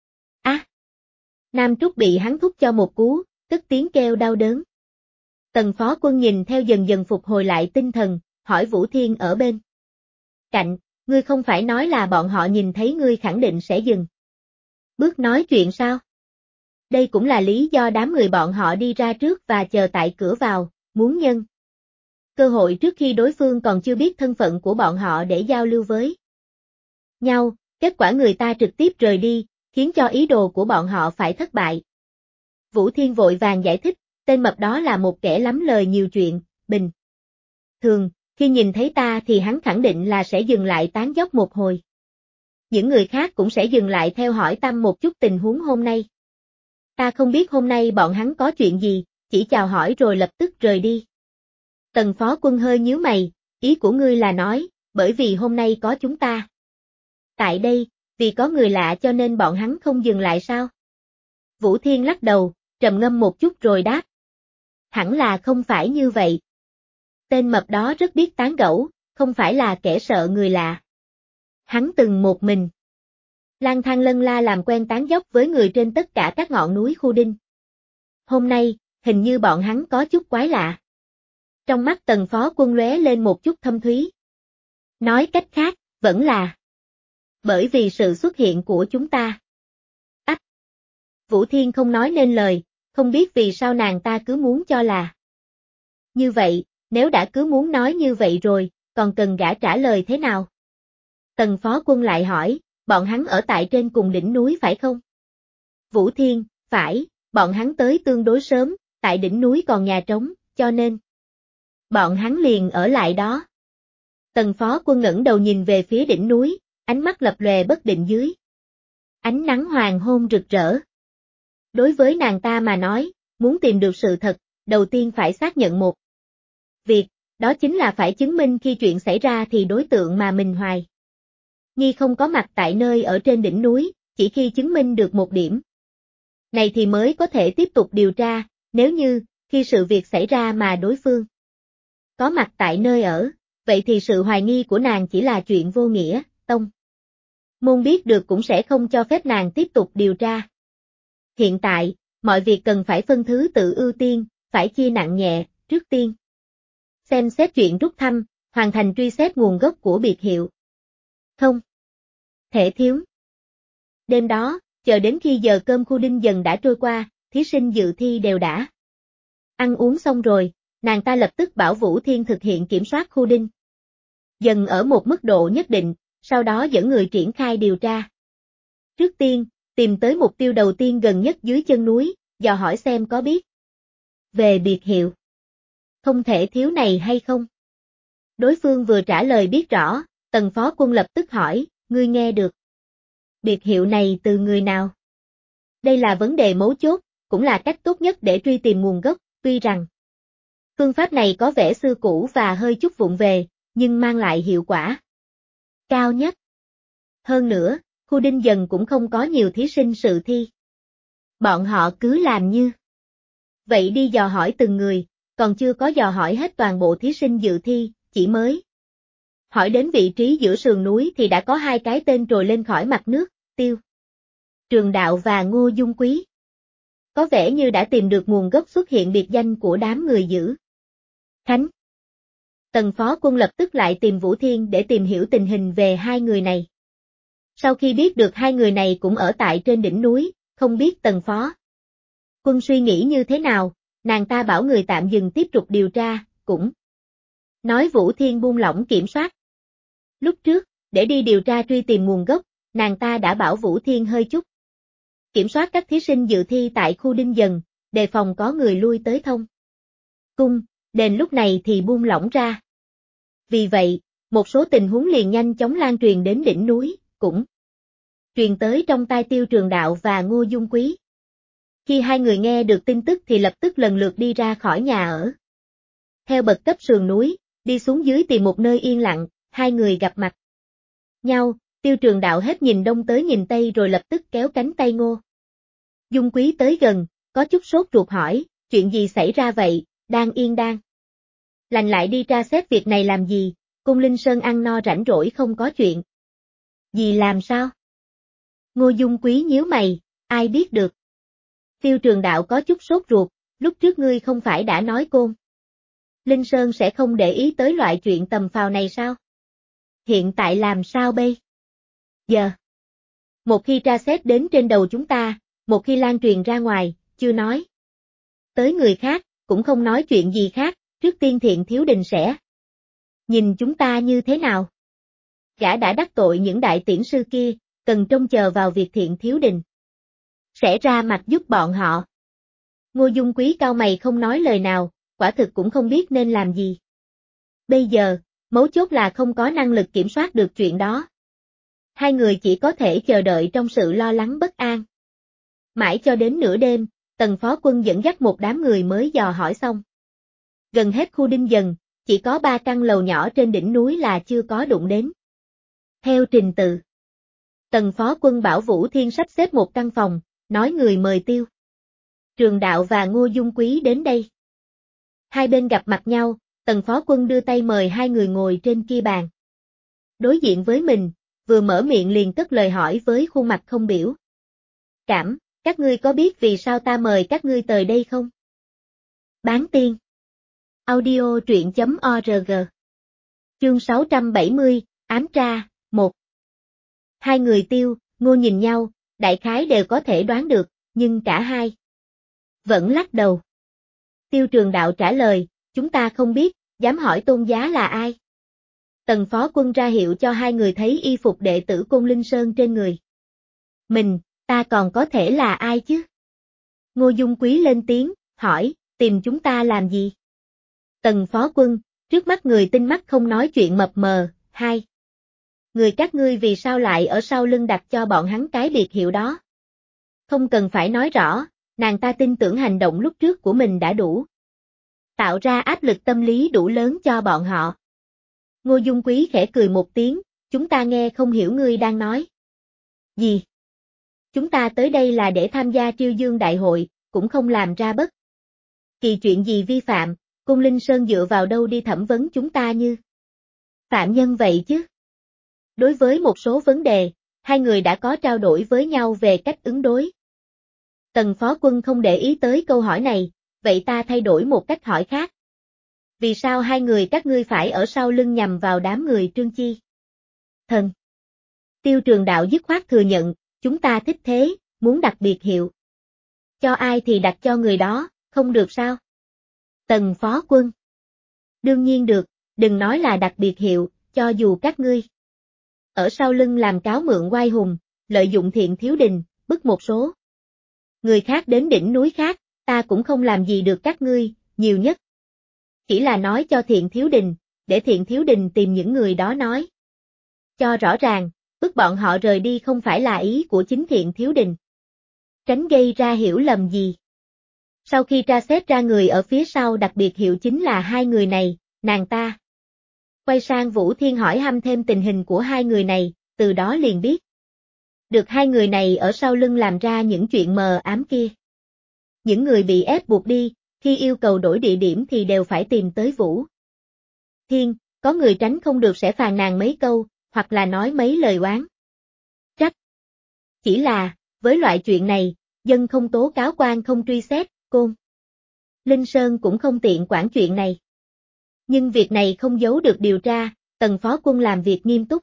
Nam Trúc bị hắn thúc cho một cú, tức tiếng kêu đau đớn. Tần Phó Quân nhìn theo dần dần phục hồi lại tinh thần, hỏi Vũ Thiên ở bên cạnh, ngươi không phải nói là bọn họ nhìn thấy ngươi khẳng định sẽ dừng bước nói chuyện sao? Đây cũng là lý do đám người bọn họ đi ra trước và chờ tại cửa vào, muốn nhân cơ hội trước khi đối phương còn chưa biết thân phận của bọn họ để giao lưu với nhau, kết quả người ta trực tiếp rời đi, khiến cho ý đồ của bọn họ phải thất bại. Vũ Thiên vội vàng giải thích, tên mập đó là một kẻ lắm lời nhiều chuyện, bình thường, khi nhìn thấy ta thì hắn khẳng định là sẽ dừng lại tán dóc một hồi. Những người khác cũng sẽ dừng lại theo hỏi thăm một chút tình huống hôm nay. Ta không biết hôm nay bọn hắn có chuyện gì, chỉ chào hỏi rồi lập tức rời đi. Tần Phó Quân hơi nhíu mày, ý của ngươi là nói, bởi vì hôm nay có chúng ta tại đây, vì có người lạ cho nên bọn hắn không dừng lại sao? Vũ Thiên lắc đầu, trầm ngâm một chút rồi đáp. Hẳn là không phải như vậy. Tên mập đó rất biết tán gẫu, không phải là kẻ sợ người lạ. Hắn từng một mình lang thang lân la làm quen tán dóc với người trên tất cả các ngọn núi khu đinh. Hôm nay, hình như bọn hắn có chút quái lạ. Trong mắt Tần Phó Quân lóe lên một chút thâm thúy. Nói cách khác, vẫn là bởi vì sự xuất hiện của chúng ta. Vũ Thiên không nói nên lời, không biết vì sao nàng ta cứ muốn cho là như vậy, nếu đã cứ muốn nói như vậy rồi, còn cần gã trả lời thế nào? Tần Phó Quân lại hỏi, bọn hắn ở tại trên cùng đỉnh núi phải không? Vũ Thiên, phải, bọn hắn tới tương đối sớm, tại đỉnh núi còn nhà trống, cho nên bọn hắn liền ở lại đó. Tần Phó Quân ngẩng đầu nhìn về phía đỉnh núi, ánh mắt lập lòe bất định dưới ánh nắng hoàng hôn rực rỡ. Đối với nàng ta mà nói, muốn tìm được sự thật, đầu tiên phải xác nhận một việc, đó chính là phải chứng minh khi chuyện xảy ra thì đối tượng mà mình hoài nghi không có mặt tại nơi ở trên đỉnh núi, chỉ khi chứng minh được một điểm này thì mới có thể tiếp tục điều tra, nếu như, khi sự việc xảy ra mà đối phương có mặt tại nơi ở, vậy thì sự hoài nghi của nàng chỉ là chuyện vô nghĩa, tông môn biết được cũng sẽ không cho phép nàng tiếp tục điều tra. Hiện tại, mọi việc cần phải phân thứ tự ưu tiên, phải chia nặng nhẹ, trước tiên xem xét chuyện rút thăm, hoàn thành truy xét nguồn gốc của biệt hiệu. Không thể thiếu. Đêm đó, chờ đến khi giờ cơm khu đinh dần đã trôi qua, thí sinh dự thi đều đã ăn uống xong rồi, nàng ta lập tức bảo Vũ Thiên thực hiện kiểm soát khu đinh dần ở một mức độ nhất định, sau đó dẫn người triển khai điều tra. Trước tiên, tìm tới mục tiêu đầu tiên gần nhất dưới chân núi, dò hỏi xem có biết về biệt hiệu không thể thiếu này hay không. Đối phương vừa trả lời biết rõ, Tần Phó Quân lập tức hỏi, ngươi nghe được biệt hiệu này từ người nào? Đây là vấn đề mấu chốt, cũng là cách tốt nhất để truy tìm nguồn gốc, tuy rằng phương pháp này có vẻ xưa cũ và hơi chút vụng về, nhưng mang lại hiệu quả cao nhất. Hơn nữa, khu đinh dần cũng không có nhiều thí sinh dự thi. Bọn họ cứ làm như vậy đi dò hỏi từng người, còn chưa có dò hỏi hết toàn bộ thí sinh dự thi, chỉ mới hỏi đến vị trí giữa sườn núi thì đã có hai cái tên trồi lên khỏi mặt nước, Tiêu Trường Đạo và Ngô Dung Quý. Có vẻ như đã tìm được nguồn gốc xuất hiện biệt danh của đám người giữ Khánh. Tần Phó Quân lập tức lại tìm Vũ Thiên để tìm hiểu tình hình về hai người này. Sau khi biết được hai người này cũng ở tại trên đỉnh núi, không biết Tần Phó Quân suy nghĩ như thế nào, nàng ta bảo người tạm dừng tiếp tục điều tra, cũng nói Vũ Thiên buông lỏng kiểm soát. Lúc trước, để đi điều tra truy tìm nguồn gốc, nàng ta đã bảo Vũ Thiên hơi chút kiểm soát các thí sinh dự thi tại khu đinh dần, đề phòng có người lui tới thông cung, đền lúc này thì buông lỏng ra. Vì vậy, một số tình huống liền nhanh chóng lan truyền đến đỉnh núi, cũng truyền tới trong tai Tiêu Trường Đạo và Ngô Dung Quý. Khi hai người nghe được tin tức thì lập tức lần lượt đi ra khỏi nhà ở. Theo bậc cấp sườn núi, đi xuống dưới tìm một nơi yên lặng, hai người gặp mặt nhau, Tiêu Trường Đạo hết nhìn đông tới nhìn tây rồi lập tức kéo cánh tay Ngô Dung Quý tới gần, có chút sốt ruột hỏi, chuyện gì xảy ra vậy, đang yên đang lành lại đi tra xét việc này làm gì, Cung Linh Sơn ăn no rảnh rỗi không có chuyện gì làm sao? Ngô Dung Quý nhíu mày, ai biết được. Tiêu Trường Đạo có chút sốt ruột, lúc trước ngươi không phải đã nói Côn Linh Sơn sẽ không để ý tới loại chuyện tầm phào này sao? Hiện tại làm sao bây giờ? Một khi tra xét đến trên đầu chúng ta, một khi lan truyền ra ngoài, chưa nói tới người khác, cũng không nói chuyện gì khác, trước tiên Thiện Thiếu Đình sẽ nhìn chúng ta như thế nào? Gã đã đắc tội những đại tiễn sư kia, cần trông chờ vào việc Thiện Thiếu Đình sẽ ra mặt giúp bọn họ. Ngô Dung Quý cau mày không nói lời nào, quả thực cũng không biết nên làm gì. Bây giờ, mấu chốt là không có năng lực kiểm soát được chuyện đó. Hai người chỉ có thể chờ đợi trong sự lo lắng bất an. Mãi cho đến nửa đêm, Tần Phó Quân dẫn dắt một đám người mới dò hỏi xong. Gần hết khu đinh dần, chỉ có 3 căn lầu nhỏ trên đỉnh núi là chưa có đụng đến. Theo trình tự, Tần Phó Quân bảo Vũ Thiên sắp xếp một căn phòng, nói người mời Tiêu Trường Đạo và Ngô Dung Quý đến đây. Hai bên gặp mặt nhau, Tần Phó Quân đưa tay mời hai người ngồi trên kia bàn. Đối diện với mình, vừa mở miệng liền cất lời hỏi với khuôn mặt không biểu cảm, các ngươi có biết vì sao ta mời các ngươi tới đây không? Bán tiên. Audio truyện.org. Chương 670, ám tra, 1. Hai người Tiêu, Ngô nhìn nhau, đại khái đều có thể đoán được, nhưng cả hai vẫn lắc đầu. Tiêu Trường Đạo trả lời, chúng ta không biết, dám hỏi tôn giá là ai? Tần Phó Quân ra hiệu cho hai người thấy y phục đệ tử Côn Linh Sơn trên người. Mình, ta còn có thể là ai chứ? Ngô Dung Quý lên tiếng, hỏi, tìm chúng ta làm gì? Tần Phó Quân, trước mắt người tinh mắt không nói chuyện mập mờ, hai. Người các ngươi vì sao lại ở sau lưng đặt cho bọn hắn cái biệt hiệu đó? Không cần phải nói rõ, nàng ta tin tưởng hành động lúc trước của mình đã đủ tạo ra áp lực tâm lý đủ lớn cho bọn họ. Ngô Dung Quý khẽ cười một tiếng, chúng ta nghe không hiểu ngươi đang nói gì. Chúng ta tới đây là để tham gia Triêu Dương Đại hội, cũng không làm ra bất kỳ chuyện gì vi phạm, Cung Linh Sơn dựa vào đâu đi thẩm vấn chúng ta như phạm nhân vậy chứ? Đối với một số vấn đề, hai người đã có trao đổi với nhau về cách ứng đối. Tần Phó Quân không để ý tới câu hỏi này, vậy ta thay đổi một cách hỏi khác. Vì sao hai người các ngươi phải ở sau lưng nhằm vào đám người Trương Chi? Thần. Tiêu Trường Đạo dứt khoát thừa nhận, chúng ta thích thế, muốn đặt biệt hiệu. Cho ai thì đặt cho người đó, không được sao? Tần phó quân. Đương nhiên được, đừng nói là đặc biệt hiệu, cho dù các ngươi ở sau lưng làm cáo mượn oai hùng, lợi dụng Thiện Thiếu Đình, bức một số người khác đến đỉnh núi khác, ta cũng không làm gì được các ngươi, nhiều nhất chỉ là nói cho Thiện Thiếu Đình, để Thiện Thiếu Đình tìm những người đó nói cho rõ ràng, bức bọn họ rời đi không phải là ý của chính Thiện Thiếu Đình. Tránh gây ra hiểu lầm gì. Sau khi tra xét ra người ở phía sau đặc biệt hiệu chính là hai người này, nàng ta quay sang Vũ Thiên hỏi thăm thêm tình hình của hai người này, từ đó liền biết được hai người này ở sau lưng làm ra những chuyện mờ ám kia. Những người bị ép buộc đi, khi yêu cầu đổi địa điểm thì đều phải tìm tới Vũ Thiên, có người tránh không được sẽ phàn nàn mấy câu, hoặc là nói mấy lời oán trách. Chỉ là, với loại chuyện này, dân không tố cáo quan không truy xét, Côn Linh Sơn cũng không tiện quản chuyện này. Nhưng việc này không giấu được điều tra, Tần phó quân làm việc nghiêm túc.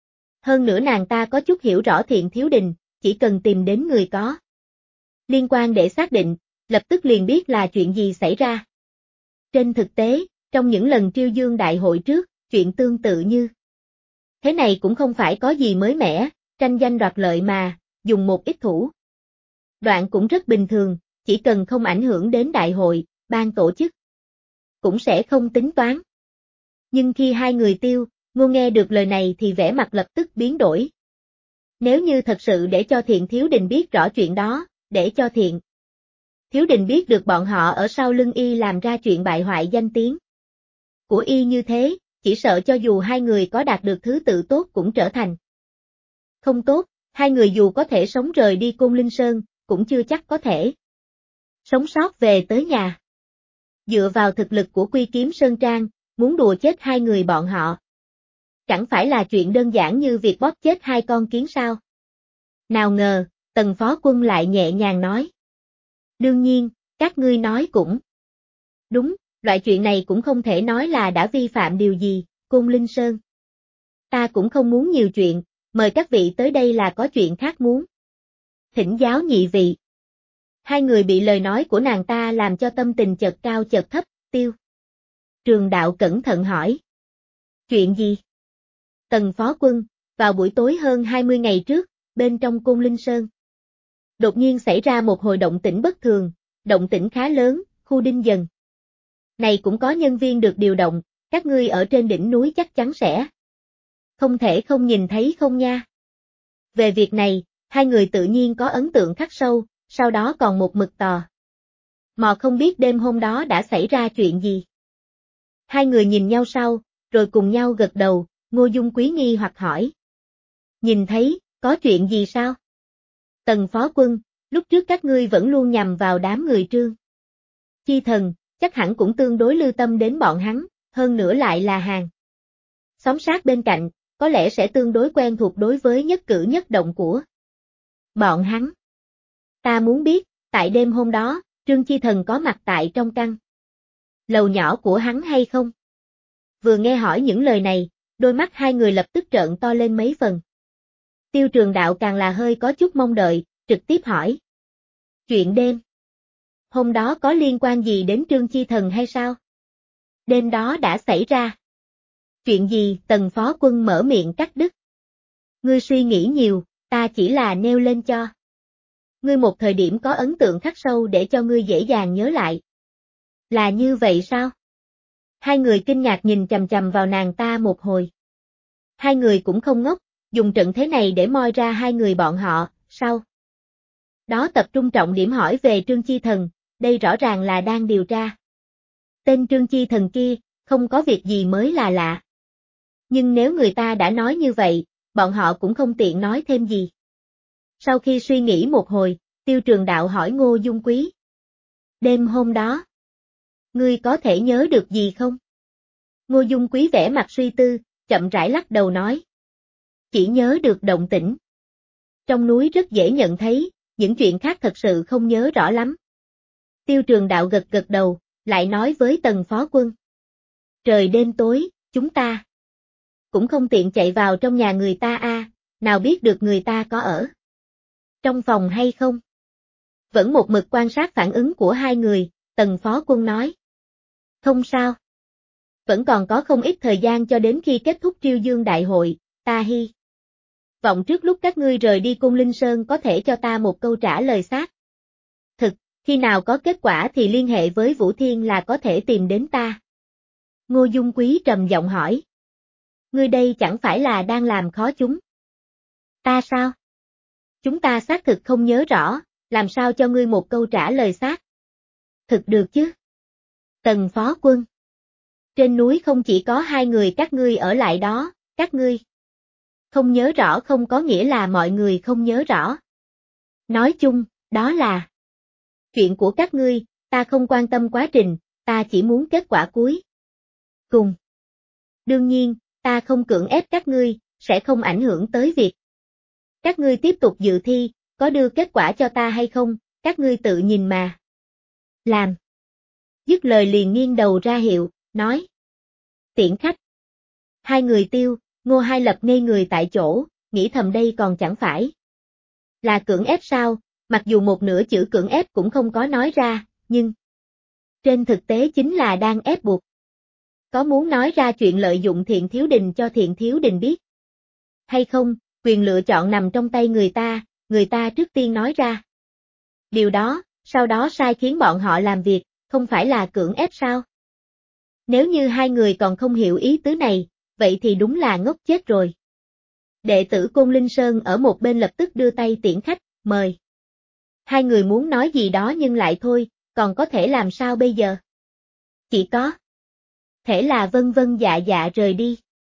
Hơn nữa nàng ta có chút hiểu rõ Thiện Thiếu Đình, chỉ cần tìm đến người có liên quan để xác định, lập tức liền biết là chuyện gì xảy ra. Trên thực tế, trong những lần Triêu Dương đại hội trước, chuyện tương tự như thế này cũng không phải có gì mới mẻ, tranh danh đoạt lợi mà, dùng một ít thủ đoạn cũng rất bình thường, chỉ cần không ảnh hưởng đến đại hội, ban tổ chức cũng sẽ không tính toán. Nhưng khi hai người Ngô nghe được lời này thì vẻ mặt lập tức biến đổi. Nếu như thật sự để cho Thiện Thiếu Đình biết rõ chuyện đó, để cho Thiện Thiếu Đình biết được bọn họ ở sau lưng y làm ra chuyện bại hoại danh tiếng của y như thế, chỉ sợ cho dù hai người có đạt được thứ tự tốt cũng trở thành không tốt, hai người dù có thể sống rời đi Côn Linh Sơn, cũng chưa chắc có thể sống sót về tới nhà. Dựa vào thực lực của Quy Kiếm Sơn Trang, muốn đùa chết hai người bọn họ chẳng phải là chuyện đơn giản như việc bóp chết hai con kiến sao. Nào ngờ, Tần phó quân lại nhẹ nhàng nói. Đương nhiên, các ngươi nói cũng đúng, loại chuyện này cũng không thể nói là đã vi phạm điều gì, Côn Linh Sơn. Ta cũng không muốn nhiều chuyện, mời các vị tới đây là có chuyện khác muốn thỉnh giáo nhị vị. Hai người bị lời nói của nàng ta làm cho tâm tình chợt cao chợt thấp, Tiêu Trường Đạo cẩn thận hỏi. Chuyện gì? Tần phó quân, vào buổi tối hơn 20 ngày trước, bên trong Côn Linh Sơn đột nhiên xảy ra một hồi động tĩnh bất thường, động tĩnh khá lớn, khu Đinh Dần này cũng có nhân viên được điều động, các ngươi ở trên đỉnh núi chắc chắn sẽ không thể không nhìn thấy không nha. Về việc này, hai người tự nhiên có ấn tượng khắc sâu, sau đó còn một mực tò mò không biết đêm hôm đó đã xảy ra chuyện gì. Hai người nhìn nhau sau, rồi cùng nhau gật đầu, Ngô Dung Quý nghi hoặc hỏi. Nhìn thấy, có chuyện gì sao? Tần phó quân, lúc trước các ngươi vẫn luôn nhằm vào đám người Trương Chi Thần, chắc hẳn cũng tương đối lưu tâm đến bọn hắn, hơn nữa lại là hàng xóm sát bên cạnh, có lẽ sẽ tương đối quen thuộc đối với nhất cử nhất động của bọn hắn. Ta muốn biết, tại đêm hôm đó, Trương Chi Thần có mặt tại trong căn lầu nhỏ của hắn hay không? Vừa nghe hỏi những lời này, đôi mắt hai người lập tức trợn to lên mấy phần. Tiêu Trường Đạo càng là hơi có chút mong đợi, trực tiếp hỏi. Chuyện đêm hôm đó có liên quan gì đến Trương Chi Thần hay sao? Đêm đó đã xảy ra chuyện gì? Tần phó quân mở miệng cắt đứt. Ngươi suy nghĩ nhiều, ta chỉ là nêu lên cho ngươi một thời điểm có ấn tượng khắc sâu để cho ngươi dễ dàng nhớ lại. Là như vậy sao? Hai người kinh ngạc nhìn chằm chằm vào nàng ta một hồi. Hai người cũng không ngốc, dùng trận thế này để moi ra hai người bọn họ, sao? Đó tập trung trọng điểm hỏi về Trương Chi Thần, đây rõ ràng là đang điều tra. Tên Trương Chi Thần kia, không có việc gì mới là lạ. Nhưng nếu người ta đã nói như vậy, bọn họ cũng không tiện nói thêm gì. Sau khi suy nghĩ một hồi, Tiêu Trường Đạo hỏi Ngô Dung Quý. Đêm hôm đó, ngươi có thể nhớ được gì không? Ngô Dung Quý vẻ mặt suy tư, chậm rãi lắc đầu nói. Chỉ nhớ được động tĩnh. Trong núi rất dễ nhận thấy, những chuyện khác thật sự không nhớ rõ lắm. Tiêu Trường Đạo gật gật đầu, lại nói với Tần phó quân. Trời đêm tối, chúng ta cũng không tiện chạy vào trong nhà người ta nào biết được người ta có ở trong phòng hay không. Vẫn một mực quan sát phản ứng của hai người, Tần phó quân nói. Không sao. Vẫn còn có không ít thời gian cho đến khi kết thúc Triêu Dương Đại hội, ta hy vọng trước lúc các ngươi rời đi Côn Linh Sơn có thể cho ta một câu trả lời xác thực, khi nào có kết quả thì liên hệ với Vũ Thiên là có thể tìm đến ta. Ngô Dung Quý trầm giọng hỏi. Ngươi đây chẳng phải là đang làm khó chúng. Ta sao? Chúng ta xác thực không nhớ rõ, làm sao cho ngươi một câu trả lời xác thực được chứ? Tần Phó Quân. Trên núi không chỉ có hai người các ngươi ở lại đó, các ngươi không nhớ rõ không có nghĩa là mọi người không nhớ rõ. Nói chung, đó là chuyện của các ngươi, ta không quan tâm quá trình, ta chỉ muốn kết quả cuối cùng. Đương nhiên, ta không cưỡng ép các ngươi, sẽ không ảnh hưởng tới việc các ngươi tiếp tục dự thi, có đưa kết quả cho ta hay không, các ngươi tự nhìn mà làm. Dứt lời liền nghiêng đầu ra hiệu, nói. Tiễn khách. Hai người Tiêu, Ngô Hai Lập ngây người tại chỗ, nghĩ thầm đây còn chẳng phải là cưỡng ép sao, mặc dù một nửa chữ cưỡng ép cũng không có nói ra, nhưng trên thực tế chính là đang ép buộc. Có muốn nói ra chuyện lợi dụng Thiện Thiếu Đình cho Thiện Thiếu Đình biết hay không, quyền lựa chọn nằm trong tay người ta trước tiên nói ra. Điều đó, sau đó sai khiến bọn họ làm việc, không phải là cưỡng ép sao? Nếu như hai người còn không hiểu ý tứ này, vậy thì đúng là ngốc chết rồi. Đệ tử Côn Linh Sơn ở một bên lập tức đưa tay tiễn khách, mời. Hai người muốn nói gì đó nhưng lại thôi, còn có thể làm sao bây giờ? Chỉ có thể là vâng vâng dạ dạ rời đi.